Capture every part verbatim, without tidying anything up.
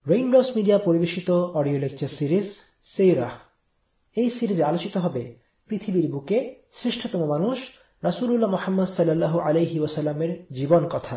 Raindrops media পরিবেশিত audio lecture series সিরাহ। এই সিরিজে আলোচিত হবে পৃথিবীর বুকে শ্রেষ্ঠতম মানুষ রাসূলুল্লাহ মুহাম্মদ সাল্লাল্লাহু আলাইহি ওয়াসাল্লামের জীবন কথা।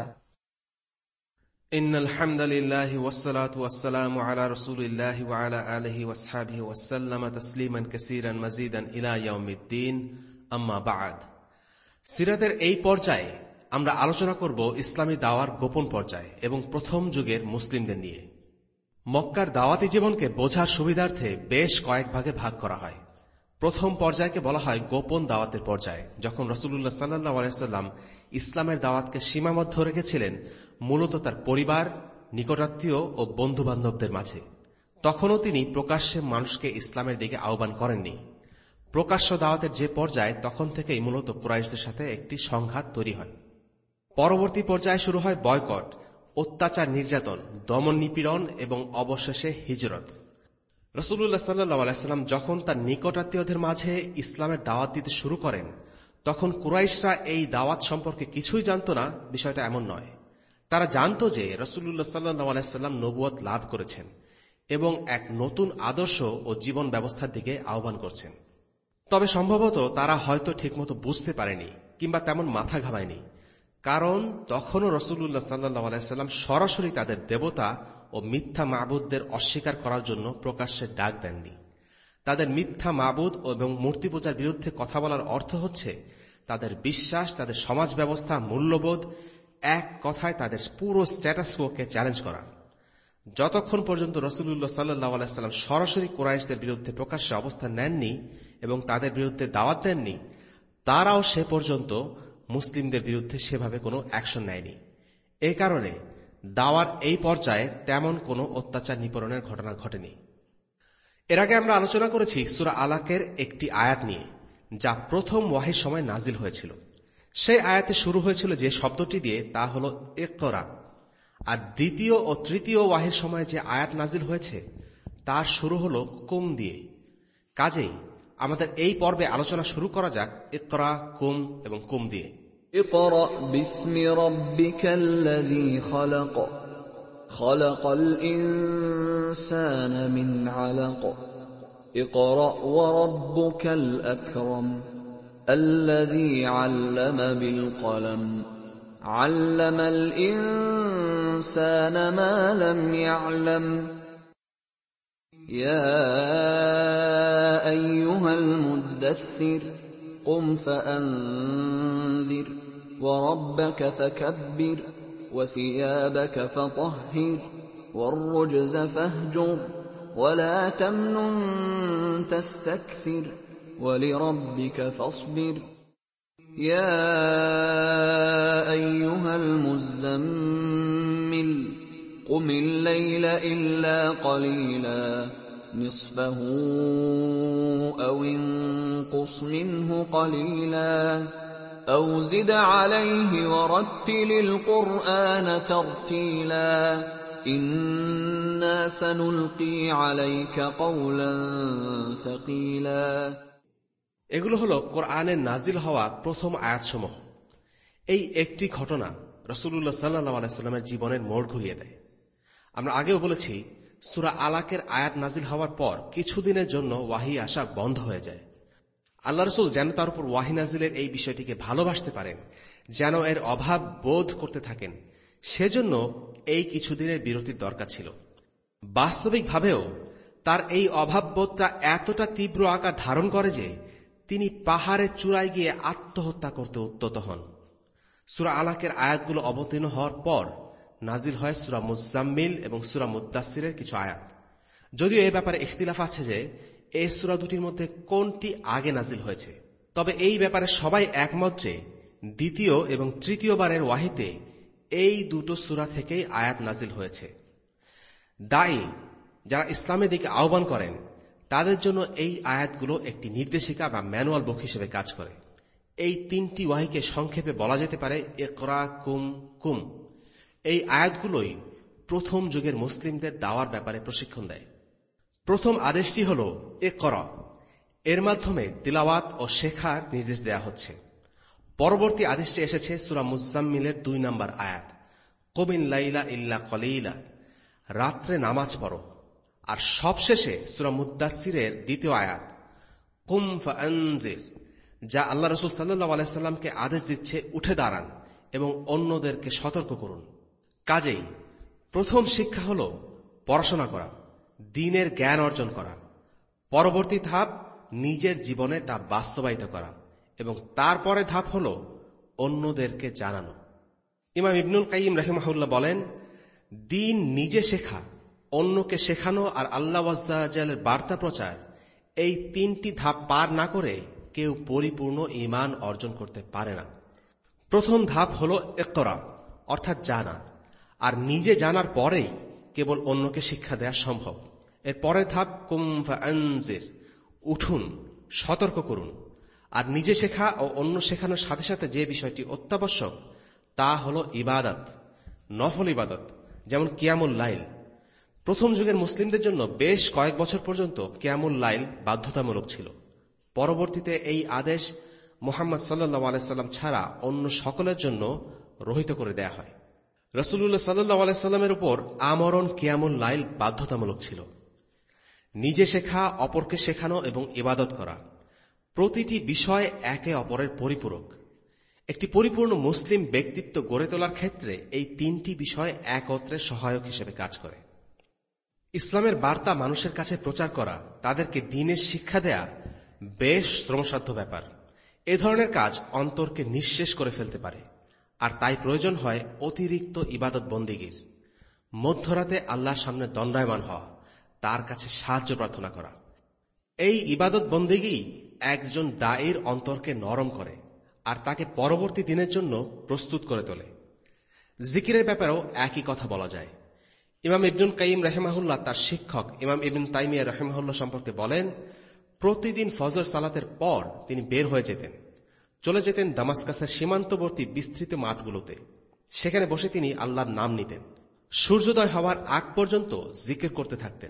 ইন্নাল হামদালিল্লাহি ওয়াসসালাতু ওয়াসসালামু আলা রাসূলিল্লাহি ওয়া আলা আলিহি ওয়া আসহাবিহি ওয়া সাল্লামা তাসলিমান কাসীরান মাজিদান ইলা ইয়াউমিদ্দিন, আম্মা বা'দ। সিরাতের এই পর্যায়ে আমরা আলোচনা করব ইসলামী দাওয়ার গোপন পর্যায় এবং প্রথম যুগের মুসলিমদের নিয়ে। মক্কার দাওয়াতি জীবনকে বোঝার সুবিধার্থে বেশ কয়েক ভাগে ভাগ করা হয়। প্রথম পর্যায়কে বলা হয় গোপন দাওয়াতের পর্যায়, যখন রাসূলুল্লাহ সাল্লাল্লাহু আলাইহি ওয়াসাল্লাম ইসলামের দাওয়াতকে সীমাবদ্ধ রেখেছিলেন মূলত তার পরিবার, নিকটাত্মীয় ও বন্ধু বান্ধবদের মাঝে। তখনও তিনি প্রকাশ্যে মানুষকে ইসলামের দিকে আহ্বান করেননি। প্রকাশ্য দাওয়াতের যে পর্যায়, তখন থেকেই মূলত কুরাইশদের সাথে একটি সংঘাত তৈরি হয়। পরবর্তী পর্যায়ে শুরু হয় বয়কট, অত্যাচার, নির্যাতন, দমন নিপীড়ন এবং অবশেষে হিজরত। রাসূলুল্লাহ সাল্লাল্লাহু আলাইহি ওয়াসাল্লাম যখন তার নিকটাত্মীয়দের মাঝে ইসলামের দাওয়াত দিতে শুরু করেন, তখন কুরাইশরা এই দাওয়াত সম্পর্কে কিছুই জানত না। বিষয়টা এমন নয়, তারা জানত যে রাসূলুল্লাহ সাল্লাল্লাহু আলাইহি ওয়াসাল্লাম নবুয়ত লাভ করেছেন এবং এক নতুন আদর্শ ও জীবন ব্যবস্থার দিকে আহ্বান করছেন। তবে সম্ভবত তারা হয়তো ঠিকমতো বুঝতে পারেনি কিংবা তেমন মাথা ঘামায়নি, কারণ তখনও রাসূলুল্লাহ সাল্লাল্লাহু আলাইহি ওয়াসাল্লাম সরাসরি তাদের দেবতা ও মিথ্যা মাবুদদের অস্বীকার করার জন্য প্রকাশ্যে ডাক দেননি। তাদের মিথ্যা মাবুদ এবং মূর্তি পূজার বিরুদ্ধে কথা বলার অর্থ হচ্ছে তাদের বিশ্বাস, তাদের সমাজ ব্যবস্থা, মূল্যবোধ, এক কথায় তাদের পুরো স্ট্যাটাস কোকে চ্যালেঞ্জ করা। যতক্ষণ পর্যন্ত রাসূলুল্লাহ সাল্লাল্লাহু আলাইহি ওয়াসাল্লাম সরাসরি কুরাইশদের বিরুদ্ধে প্রকাশ্যে অবস্থান নেননি এবং তাদের বিরুদ্ধে দাওয়াত দেননি, তারাও সে পর্যন্ত মুসলিমদের বিরুদ্ধে সেভাবে কোনো অ্যাকশন নেয়নি। এই কারণে দাওয়ার এই পর্যায়ে তেমন কোনো অত্যাচার নিপীড়নের ঘটনা ঘটেনি। এর আগে আমরা আলোচনা করেছি সূরা আলাকের একটি আয়াত নিয়ে, যা প্রথম ওয়াহির সময় নাজিল হয়েছিল। সেই আয়াতে শুরু হয়েছিল যে শব্দটি দিয়ে, তা হল ইকরা। আর দ্বিতীয় ও তৃতীয় ওয়াহির সময় যে আয়াত নাজিল হয়েছে তার শুরু হল কুম দিয়ে। কাজেই আমাদের এই পর্বে আলোচনা শুরু করা যাক ইকরা, কুম এবং কুম দিয়ে। ইকরা বিসমি রাব্বিকাল্লাযী খালাক, খালাকাল ইনসানা মিন আলাক, ইকরা ওয়া রাব্বুকাল আকরাম, الذي علم بالقلم علم الإنسان ما لم يعلم يا أيها المدثر قم فأنذر وربك فكبر وثيابك فطهر والرجز فاهجر ولا تمنن تستكثر ولربك فاصبر يا أيها المزمل قم الليل إلا قليلا نصفه أو انقص منه قليلا أو زد عليه ورتل القرآن ترتيلا إنا سنلقي عليك قولا ثقيلا। এগুলো হল কোরআনের নাজিল হওয়া প্রথম আয়াতসমূহ। এই একটি ঘটনা রাসূলুল্লাহ সাল্লাল্লাহু আলাইহি ওয়াসাল্লামের জীবনের মোড় ঘুরিয়ে দেয়। আমরা আগেও বলেছি, সূরা আলাকের আয়াত নাজিল হওয়ার পর কিছুদিনের জন্য ওয়াহি আসা বন্ধ হয়ে যায়। আল্লাহ রাসূল যেন তার উপর ওয়াহি নাজিলের এই বিষয়টিকে ভালোবাসতে পারেন, যেন এর অভাব বোধ করতে থাকেন, সেজন্য এই কিছুদিনের বিরতির দরকার ছিল। বাস্তবিকভাবেও তার এই অভাববোধটা এতটা তীব্র আকার ধারণ করে যে তিনি পাহাড়ের চূড়ায় গিয়ে আত্মহত্যা করতে উদ্যত হন। সূরা আলাকের আয়াতগুলো অবতীর্ণ হওয়ার পর নাজিল হয় সূরা মুজাম্মিল এবং সূরা মুদ্দাসসিরের কিছু আয়াত। যদিও এ ব্যাপারে ইখতিলাফ আছে যে এই সূরা দুটির মধ্যে কোনটি আগে নাজিল হয়েছে, তবে এই ব্যাপারে সবাই একমত যে দ্বিতীয় এবং তৃতীয়বারের ওয়াহিতে এই দুটো সূরা থেকেই আয়াত নাজিল হয়েছে। দায়ী যারা ইসলামের দিকে আহ্বান করেন তাদের জন্য এই আয়াতগুলো একটি নির্দেশিকা বা ম্যানুয়াল বুক হিসেবে কাজ করে। এই তিনটি ওয়াহিকে সংক্ষেপে বলা যেতে পারে ইকরা, কুম, কুম। এই আয়াতগুলোই প্রথম যুগের মুসলিমদের দাওয়ার ব্যাপারে প্রশিক্ষণ দেয়। প্রথম আদেশটি হল ইকরা। এর মাধ্যমে তিলাওয়াত ও শেখার নির্দেশ দেয়া হচ্ছে। পরবর্তী আদেশটি এসেছে সূরা মুজাম্মিলের দুই নম্বর আয়াত, কুমিন লাইলা ইল্লা কলিলা। রাত্রে নামাজ পড়ো। আর সবশেষে সূরা মুদ্দাসসিরের দ্বিতীয় আয়াত কুম ফাআনজির, যা আল্লাহ রাসূল সাল্লাল্লাহু আলাইহি সাল্লামকে আদেশ দিচ্ছে উঠে দাঁড়ান এবং অন্যদেরকে সতর্ক করুন। কাজেই প্রথম শিক্ষা হল পড়াশোনা করা, দ্বীনের জ্ঞান অর্জন করা। পরবর্তী ধাপ নিজের জীবনে তা বাস্তবায়িত করা এবং তারপরে ধাপ হল অন্যদেরকে জানানো। ইমাম ইবনুল কাইয়িম রাহিমাহুল্লাহ বলেন, দ্বীন নিজে শেখা, অন্যকে শেখানো আর আল্লাহ আযজা ওয়া জাল্লার বার্তা প্রচার, এই তিনটি ধাপ পার না করে কেউ পরিপূর্ণ ঈমান অর্জন করতে পারে না। প্রথম ধাপ হল ইকরা, অর্থাৎ জানা, আর নিজে জানার পরেই কেবল অন্যকে শিক্ষা দেওয়া সম্ভব। এর পরের ধাপ কুম ফাআনজির, উঠুন, সতর্ক করুন। আর নিজে শেখা ও অন্য শেখানোর সাথে সাথে যে বিষয়টি অত্যাবশ্যক তা হল ইবাদত, নফল ইবাদত, যেমন কিয়ামুল লাইল। প্রথম যুগের মুসলিমদের জন্য বেশ কয়েক বছর পর্যন্ত কিয়ামুল লাইল বাধ্যতামূলক ছিল। পরবর্তীতে এই আদেশ মুহাম্মদ সাল্লাল্লাহু আলাইহি সাল্লাম ছাড়া অন্য সকলের জন্য রহিত করে দেয়া হয়। রাসূলুল্লাহ সাল্লাল্লাহু আলাইহি সাল্লামের উপর আমরণ কিয়ামুল লাইল বাধ্যতামূলক ছিল। নিজে শেখা, অপরকে শেখানো এবং ইবাদত করা, প্রতিটি বিষয় একে অপরের পরিপূরক। একটি পরিপূর্ণ মুসলিম ব্যক্তিত্ব গড়ে তোলার ক্ষেত্রে এই তিনটি বিষয় একত্রে সহায়ক হিসেবে কাজ করে। ইসলামের বার্তা মানুষের কাছে প্রচার করা, তাদেরকে দ্বীনের শিক্ষা দেয়া বেশ শ্রমসাধ্য ব্যাপার। এ ধরনের কাজ অন্তরকে নিঃশেষ করে ফেলতে পারে, আর তাই প্রয়োজন হয় অতিরিক্ত ইবাদত বন্দিগির। মধ্যরাতে আল্লাহর সামনে দণ্ডায়মান হওয়া, তার কাছে সাহায্য প্রার্থনা করা। এই ইবাদত বন্দিগি একজন দায়ীর অন্তরকে নরম করে আর তাকে পরবর্তী দিনের জন্য প্রস্তুত করে তোলে। জিকিরের ব্যাপারেও একই কথা বলা যায়। ইমাম ইবনুল কাইয়িম রাহিমাহুল্লাহ তার শিক্ষক ইমাম ইবন তাইমিয়া রাহিমাহুল্লাহ সম্পর্কে বলেন, প্রতিদিন ফজর সালাতের পর তিনি বের হয়ে যেতেন, চলে যেতেন দামাস্কাসের সীমান্তবর্তী বিস্তৃত মাঠগুলোতে। সেখানে বসে তিনি আল্লাহর নাম নিতেন, সূর্যোদয় হওয়ার আগ পর্যন্ত জিকির করতে থাকতেন।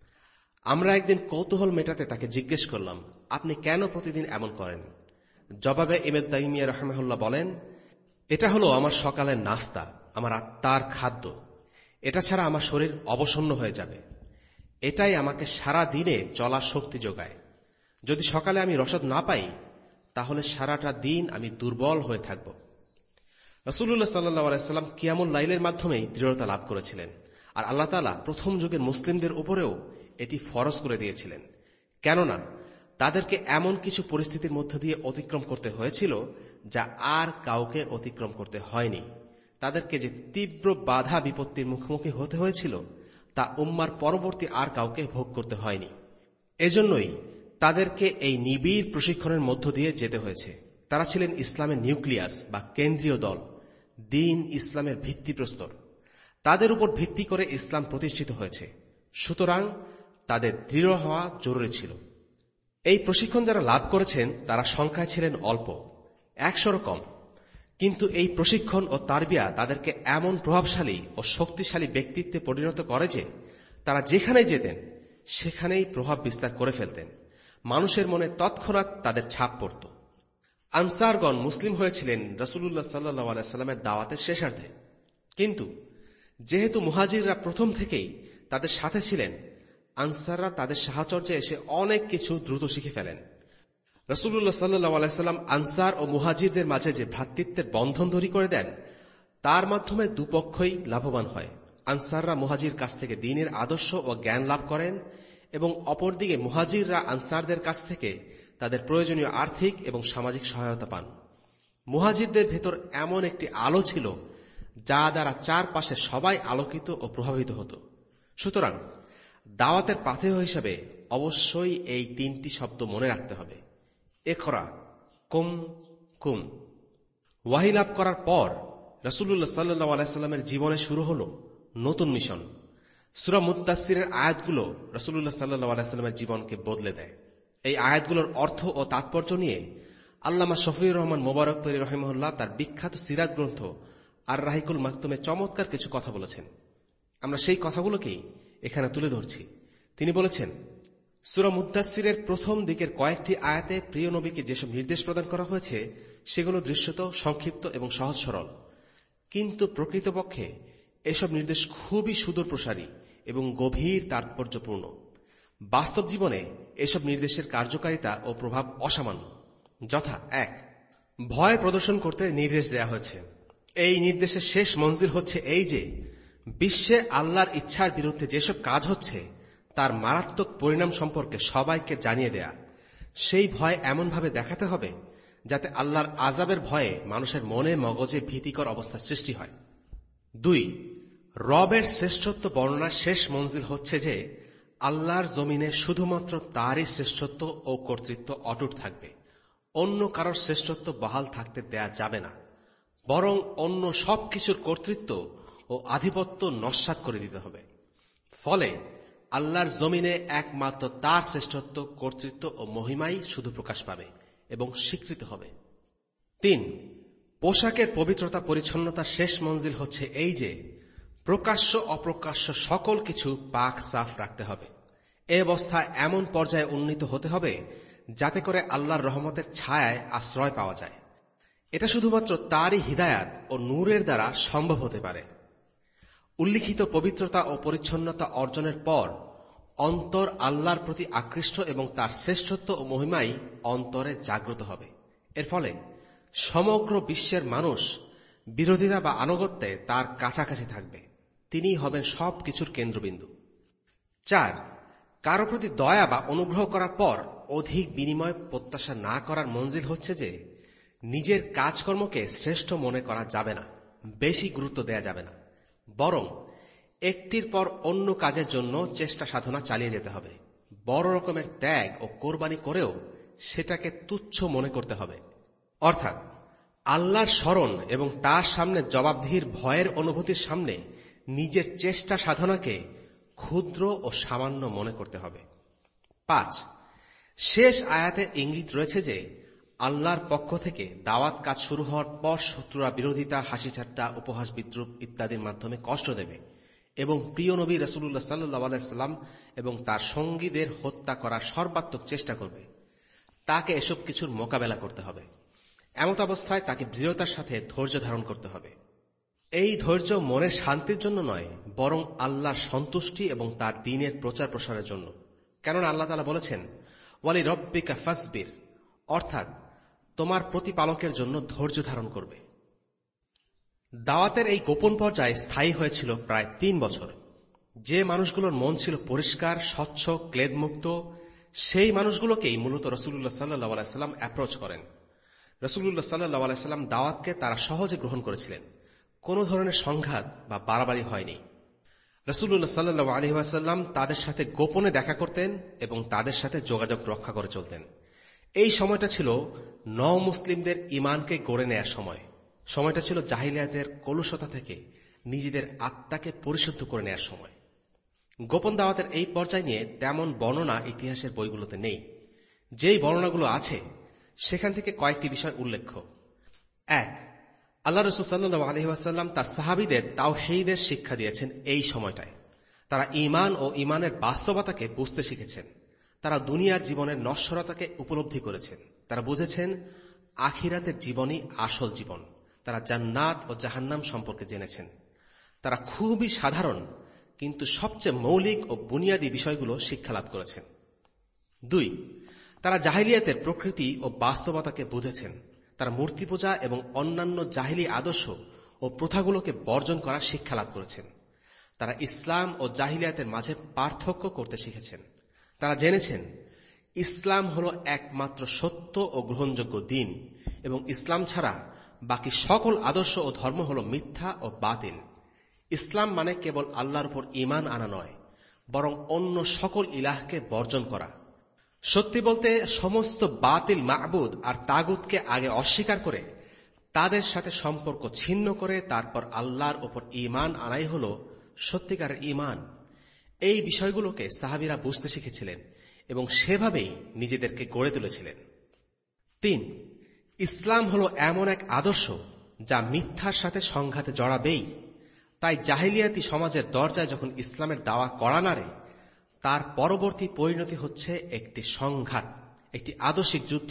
আমরা একদিন কৌতূহল মেটাতে তাকে জিজ্ঞেস করলাম, আপনি কেন প্রতিদিন এমন করেন? জবাবে ইমাম তাইমিয়া রাহিমাহুল্লাহ বলেন, এটা হলো আমার সকালের নাস্তা, আমার আত্মার খাদ্য। এটা ছাড়া আমার শরীর অবসন্ন হয়ে যাবে। এটাই আমাকে সারা দিনে চলার শক্তি যোগায়। যদি সকালে আমি রসদ না পাই, তাহলে সারাটা দিন আমি দুর্বল হয়ে থাকব। রাসূলুল্লাহ সাল্লাল্লাহু আলাইহি সাল্লাম কিয়ামুল লাইলের মাধ্যমেই দৃঢ়তা লাভ করেছিলেন, আর আল্লাহ তাআলা প্রথম যুগের মুসলিমদের উপরেও এটি ফরজ করে দিয়েছিলেন। কেননা তাদেরকে এমন কিছু পরিস্থিতির মধ্য দিয়ে অতিক্রম করতে হয়েছিল যা আর কাউকে অতিক্রম করতে হয়নি। তাদেরকে যে তীব্র বাধা বিপত্তির মুখোমুখি হতে হয়েছিল তা উম্মার পরবর্তী আর কাউকে ভোগ করতে হয়নি। এজন্যই তাদেরকে এই নিবিড় প্রশিক্ষণের মধ্য দিয়ে যেতে হয়েছে। তারা ছিলেন ইসলামের নিউক্লিয়াস বা কেন্দ্রীয় দল, দ্বীন ইসলামের ভিত্তিপ্রস্তর। তাদের উপর ভিত্তি করে ইসলাম প্রতিষ্ঠিত হয়েছে, সুতরাং তাদের দৃঢ় হওয়া জরুরি ছিল। এই প্রশিক্ষণ যারা লাভ করেছেন তারা সংখ্যায় ছিলেন অল্প, একশোরও কম, কিন্তু এই প্রশিক্ষণ ও তারবিয়া তাদেরকে এমন প্রভাবশালী ও শক্তিশালী ব্যক্তিত্বে পরিণত করে যে তারা যেখানে যেতেন সেখানেই প্রভাব বিস্তার করে ফেলতেন। মানুষের মনে তৎক্ষণাৎ তাদের ছাপ পড়ত। আনসারগণ মুসলিম হয়েছিলেন রাসূলুল্লাহ সাল্লাল্লাহু আলাইহি সাল্লামের দাওয়াতের শেষার্ধে, কিন্তু যেহেতু মুহাজিররা প্রথম থেকেই তাদের সাথে ছিলেন, আনসাররা তাদের সাহচর্যে এসে অনেক কিছু দ্রুত শিখে ফেলেন। রাসূলুল্লাহ সাল্লাল্লাহু আলাইহি সাল্লাম আনসার ও মুহাজিরদের মাঝে যে ভ্রাতৃত্বের বন্ধন তৈরি করে দেন, তার মাধ্যমে দুপক্ষই লাভবান হয়। আনসাররা মুহাজির কাছ থেকে দ্বীনের আদর্শ ও জ্ঞান লাভ করেন এবং অপরদিকে মুহাজিররা আনসারদের কাছ থেকে তাদের প্রয়োজনীয় আর্থিক এবং সামাজিক সহায়তা পান। মুহাজিরদের ভেতর এমন একটি আলো ছিল যা দ্বারা চারপাশে সবাই আলোকিত ও প্রভাবিত হতো। সুতরাং দাওয়াতের পাথেয় হিসাবে অবশ্যই এই তিনটি শব্দ মনে রাখতে হবে: ইকরা, কুম, কুম। ওয়াহী লাভ করার পর রাসূলুল্লাহ সাল্লাল্লাহু আলাইহি সাল্লামের জীবনে শুরু হল নতুন মিশন। সূরা মুদ্দাসসিরের আয়াতগুলো রাসূলুল্লাহ সাল্লাল্লাহু আলাইহি সাল্লামের জীবনকে বদলে দেয়। এই আয়াতগুলোর অর্থ ও তাৎপর্য নিয়ে আল্লামা শফিউর রহমান মোবারকপুরী রাহিমাহুল্লাহ তার বিখ্যাত সিরাত গ্রন্থ আর রাহিকুল মাকতুমে চমৎকার কিছু কথা বলেছেন। আমরা সেই কথাগুলোকেই এখানে তুলে ধরছি। তিনি বলেছেন, সূরা মুদ্দাসসিরের প্রথম দিকের কয়েকটি আয়াতে প্রিয় নবীকে যেসব নির্দেশ প্রদান করা হয়েছে সেগুলো দৃশ্যত সংক্ষিপ্ত এবং সহজ সরল, কিন্তু প্রকৃতপক্ষে এসব নির্দেশ খুবই সুদূর প্রসারী এবং গভীর তাৎপর্যপূর্ণ। বাস্তব জীবনে এসব নির্দেশের কার্যকারিতা ও প্রভাব অসামান্য। যথা: এক, ভয় প্রদর্শন করতে নির্দেশ দেয়া হয়েছে। এই নির্দেশের শেষ মঞ্জিল হচ্ছে এই যে, বিশ্বে আল্লাহর ইচ্ছার বিরুদ্ধে যেসব কাজ হচ্ছে তার মারাত্মক পরিণাম সম্পর্কে সবাইকে জানিয়ে দেয়া। সেই ভয় এমনভাবে দেখাতে হবে যাতে আল্লাহর আযাবের ভয়ে মানুষের মনে মগজে ভীতিকর অবস্থা সৃষ্টি হয়। দুই, রবের শ্রেষ্ঠত্ব বর্ণনার শেষ মঞ্জিল হচ্ছে যে আল্লাহর জমিনে শুধুমাত্র তারই শ্রেষ্ঠত্ব ও কর্তৃত্ব অটুট থাকবে, অন্য কারোর শ্রেষ্ঠত্ব বহাল থাকতে দেয়া যাবে না, বরং অন্য সবকিছুর কর্তৃত্ব ও আধিপত্য নস্যাৎ করে দিতে হবে। ফলে আল্লাহর জমিনে একমাত্র তার শ্রেষ্ঠত্ব, কর্তৃত্ব ও মহিমাই শুধু প্রকাশ পাবে এবং স্বীকৃত হবে। তিন, পোশাকের পবিত্রতা পরিচ্ছন্নতার শেষ মঞ্জিল হচ্ছে এই যে প্রকাশ্য অপ্রকাশ্য সকল কিছু পাক সাফ রাখতে হবে। এ অবস্থা এমন পর্যায়ে উন্নীত হতে হবে যাতে করে আল্লাহর রহমতের ছায়ায় আশ্রয় পাওয়া যায়। এটা শুধুমাত্র তারই হিদায়াত ও নূরের দ্বারা সম্ভব হতে পারে। উল্লিখিত পবিত্রতা ও পরিচ্ছন্নতা অর্জনের পর অন্তর আল্লাহর প্রতি আকৃষ্ট এবং তার শ্রেষ্ঠত্ব ও মহিমাই অন্তরে জাগ্রত হবে। এর ফলে সমগ্র বিশ্বের মানুষ বিরোধিতা বা আনুগত্যে তার কাছাকাছি থাকবে। তিনিই হবেন সব কিছুর কেন্দ্রবিন্দু। চার, কারো প্রতি দয়া বা অনুগ্রহ করার পর অধিক বিনিময় প্রত্যাশা না করার মঞ্জিল হচ্ছে যে নিজের কাজকর্মকে শ্রেষ্ঠ মনে করা যাবে না, বেশি গুরুত্ব দেয়া যাবে না, বরং একটির পর অন্য কাজের জন্য চেষ্টা সাধনা চালিয়ে যেতে হবে। বড় রকমের ত্যাগ ও কোরবানি করেও সেটাকে তুচ্ছ মনে করতে হবে। অর্থাৎ আল্লাহর স্মরণ এবং তার সামনে জবাবদিহির ভয়ের অনুভূতির সামনে নিজের চেষ্টা সাধনাকে ক্ষুদ্র ও সামান্য মনে করতে হবে। পাঁচ, শেষ আয়াতে ইঙ্গিত রয়েছে যে আল্লাহর পক্ষ থেকে দাওয়াত কাজ শুরু হওয়ার পর শত্রুরা বিরোধিতা, হাসি ঠাট্টা, উপহাস, বিদ্রুপ ইত্যাদির মাধ্যমে কষ্ট দেবে এবং প্রিয় নবী রাসূলুল্লাহ সাল্লাল্লাহু আলাইহি সাল্লাম এবং তার সঙ্গীদের হত্যা করার সর্বাত্মক চেষ্টা করবে। তাকে এসব কিছুর মোকাবেলা করতে হবে। এমত অবস্থায় তাকে দৃঢ়তার সাথে ধৈর্য ধারণ করতে হবে। এই ধৈর্য মনের শান্তির জন্য নয়, বরং আল্লাহর সন্তুষ্টি এবং তার দ্বীনের প্রচার প্রসারের জন্য। কেননা আল্লাহ তাআলা বলেছেন, ওয়ালি রব্বিকা ফাসবির, অর্থাৎ তোমার প্রতিপালকের জন্য ধৈর্য ধারণ করবে। দাওয়াতের এই গোপন পর্যায়ে স্থায়ী হয়েছিল প্রায় তিন বছর। যে মানুষগুলোর মন ছিল পরিষ্কার, স্বচ্ছ, ক্লেদমুক্ত, সেই মানুষগুলোকেই মূলত রাসূলুল্লাহ সাল্লাল্লাহু আলাইহি সাল্লাম অ্যাপ্রোচ করেন। রাসূলুল্লাহ সাল্লাল্লাহু আলাইহি সাল্লাম দাওয়াতকে তারা সহজে গ্রহণ করেছিলেন। কোনো ধরনের সংঘাত বা বাড়াবাড়ি হয়নি। রাসূলুল্লাহ সাল্লাল্লাহু আলাইহি ওয়াসাল্লাম তাদের সাথে গোপনে দেখা করতেন এবং তাদের সাথে যোগাযোগ রক্ষা করে চলতেন। এই সময়টা ছিল নও মুসলিমদের ঈমানকে গড়ে নেয়ার সময়। সময়টা ছিল জাহিলিয়াতের কলুষতা থেকে নিজেদের আত্মাকে পরিশুদ্ধ করে নেয়ার সময়। গোপন দাওয়াতের এই পর্যায় নিয়ে তেমন বর্ণনা ইতিহাসের বইগুলোতে নেই। যেই বর্ণনাগুলো আছে সেখান থেকে কয়েকটি বিষয় উল্লেখ্য। এক, আল্লাহ রাসূল সাল্লাল্লাহু আলাইহি ওয়াসাল্লাম তার সাহাবীদের তাওহীদের শিক্ষা দিয়েছেন। এই সময়টায় তারা ঈমান ও ঈমানের বাস্তবতাকে বুঝতে শিখেছেন। তারা দুনিয়ার জীবনের নশ্বরতাকে উপলব্ধি করেছেন। তারা বুঝেছেন আখিরাতের জীবনই আসল জীবন। তারা জান্নাত ও জাহান্নাম সম্পর্কে জেনেছেন। তারা খুবই সাধারণ কিন্তু সবচেয়ে মৌলিক ও বুনিয়াদী বিষয়গুলো শিক্ষালাভ করেছেন। দুই, তারা জাহিলিয়াতের প্রকৃতি ও বাস্তবতাকে বুঝেছেন। তারা মূর্তি পূজা এবং অন্যান্য জাহিলি আদর্শ ও প্রথাগুলোকে বর্জন করার শিক্ষা লাভ করেছেন। তারা ইসলাম ও জাহিলিয়াতের মাঝে পার্থক্য করতে শিখেছেন। তারা জেনেছেন ইসলাম হল একমাত্র সত্য ও গ্রহণযোগ্য দিন এবং ইসলাম ছাড়া বাকি সকল আদর্শ ও ধর্ম হল মিথ্যা ও বাতিল। ইসলাম মানে কেবল আল্লাহর উপর ঈমান আনা নয়, বরং অন্য সকল ইলাহকে বর্জন করা। সত্যি বলতে সমস্ত বাতিল মা'বুদ আর তাগুতকে আগে অস্বীকার করে তাদের সাথে সম্পর্ক ছিন্ন করে তারপর আল্লাহর উপর ঈমান আনাই হল সত্যিকারের ঈমান। এই বিষয়গুলোকে সাহাবীরা বুঝতে শিখেছিলেন এবং সেভাবেই নিজেদেরকে গড়ে তুলেছিলেন। তিন, ইসলাম হল এমন এক আদর্শ যা মিথ্যার সাথে সংঘাতে জড়াবেই। তাই জাহিলিয়াতি সমাজের দরজায় যখন ইসলামের দাওয়া করা নাড়ে, তার পরবর্তী পরিণতি হচ্ছে একটি সংঘাত, একটি আদর্শিক যুদ্ধ।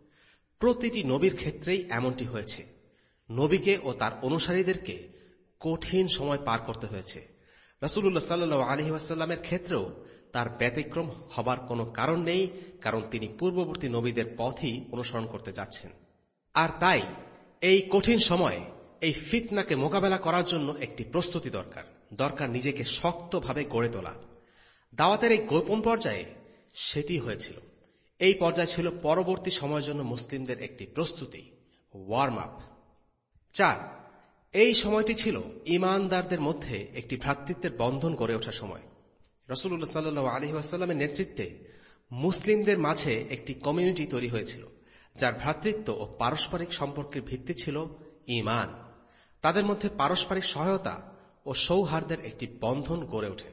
প্রতিটি নবীর ক্ষেত্রেই এমনটি হয়েছে। নবীকে ও তার অনুসারীদেরকে কঠিন সময় পার করতে হয়েছে। রাসূলুল্লাহ সাল্লাল্লাহু আলাইহি ওয়াসাল্লামের ক্ষেত্রেও তার ব্যতিক্রম হবার কোনো কারণ নেই, কারণ তিনি পূর্ববর্তী নবীদের পথই অনুসরণ করতে যাচ্ছেন। আর তাই এই কঠিন সময়ে এই ফিতনাকে মোকাবেলা করার জন্য একটি প্রস্তুতি দরকার দরকার নিজেকে শক্তভাবে গড়ে তোলা। দাওয়াতের এই গোপন পর্যায়ে সেটি হয়েছিল। এই পর্যায় ছিল পরবর্তী সময়ের জন্য মুসলিমদের একটি প্রস্তুতি, ওয়ার্ম আপ। চার, এই সময়টি ছিল ঈমানদারদের মধ্যে একটি ভ্রাতৃত্বের বন্ধন গড়ে ওঠার সময়। রাসূলুল্লাহ সাল্লাল্লাহু আলাইহি ওয়াসাল্লামের নেতৃত্বে মুসলিমদের মাঝে একটি কমিউনিটি তৈরি হয়েছিল, যার ভ্রাতৃত্ব ও পারস্পরিক সম্পর্কের ভিত্তি ছিল ঈমান। তাদের মধ্যে পারস্পরিক সহায়তা ও সৌহার্দ্যের একটি বন্ধন গড়ে ওঠে।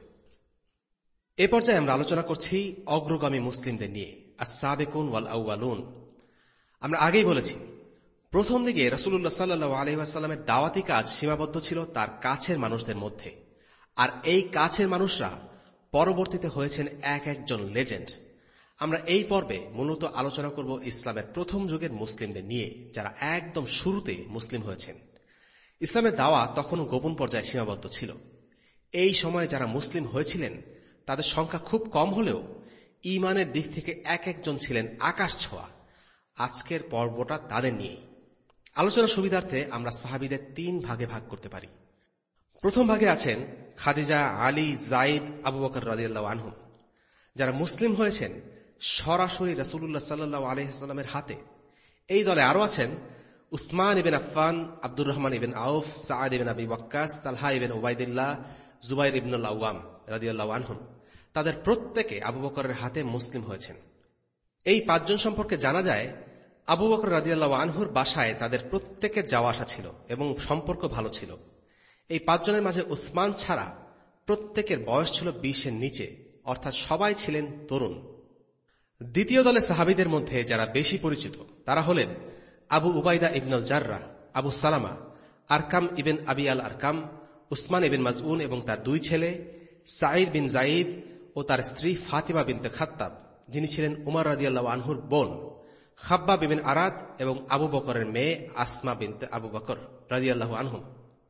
এ পর্যায়ে আমরা আলোচনা করছি অগ্রগামী মুসলিমদের নিয়ে, আস-সাবিকুন ওয়াল আউয়ালুন। আমরা আগেই বলেছি, প্রথম দিকে রাসূলুল্লাহ সাল্লাল্লাহু আলাইহি ওয়াসাল্লামের দাওয়াতি কাজ সীমাবদ্ধ ছিল তার কাছের মানুষদের মধ্যে, আর এই কাছের মানুষরা পরবর্তীতে হয়েছেন এক একজন লেজেন্ড। আমরা এই পর্বে মূলত আলোচনা করব ইসলামের প্রথম যুগের মুসলিমদের নিয়ে, যারা একদম শুরুতে মুসলিম হয়েছেন। ইসলামের দাওয়া তখনও গোপন পর্যায়ে সীমাবদ্ধ ছিল। এই সময়ে যারা মুসলিম হয়েছিলেন তাদের সংখ্যা খুব কম হলেও ঈমানের দিক থেকে এক একজন ছিলেন আকাশ ছোঁয়া। আজকের পর্বটা তাদের নিয়েই। আলোচনার সুবিধার্থে আমরা সাহাবীদের তিন ভাগে ভাগ করতে পারি। প্রথম ভাগে আছেন খাদিজা, আলী, যায়েদ, আবু বকর রাদিয়াল্লাহু আনহুম, যারা মুসলিম হয়েছেন সরাসরি রাসূলুল্লাহ সাল্লাল্লাহু আলাইহি ওয়াসাল্লামের হাতে। এই দলে আরো আছেন উসমান ইবনে আফফান, আব্দুর রহমান ইবনে আউফ, সাআদ ইবনে আবি ওয়াক্কাস, তালহা ইবনে উবাইদুল্লাহ, জুবাইর ইবনুল আওয়াম রাদিয়াল্লাহু আনহুম। তাদের প্রত্যেকে আবু বকরের হাতে মুসলিম হয়েছেন। এই পাঁচজন সম্পর্কে জানা যায়, আবু বকর রাদিয়াল্লাহু আনহুর বাসায় তাদের প্রত্যেকের যাওয়া আসা ছিল এবং সম্পর্ক ভালো ছিল। এই পাঁচজনের মাঝে উসমান ছাড়া প্রত্যেকের বয়স ছিল বিশের নিচে, অর্থাৎ সবাই ছিলেন তরুণ। দ্বিতীয় দলে সাহাবীদের মধ্যে যারা বেশি পরিচিত তারা হলেন আবু উবাইদা ইবনুল জাররাহ, আবু সালামা, আরকাম ইবেন আবি আল আরকাম, উসমান ইবিন মাজউন এবং তার দুই ছেলে, সাঈদ বিন যায়েদ ও তার স্ত্রী ফাতিমা বিনতে খাত্তাব, যিনি ছিলেন উমর রাদিয়াল্লাহু আনহুর বোন, খাব্বাব ইবিন আরাদ এবং আবু বকরের মেয়ে আসমা বিনতে আবু বকর রাদিয়াল্লাহু আনহুম।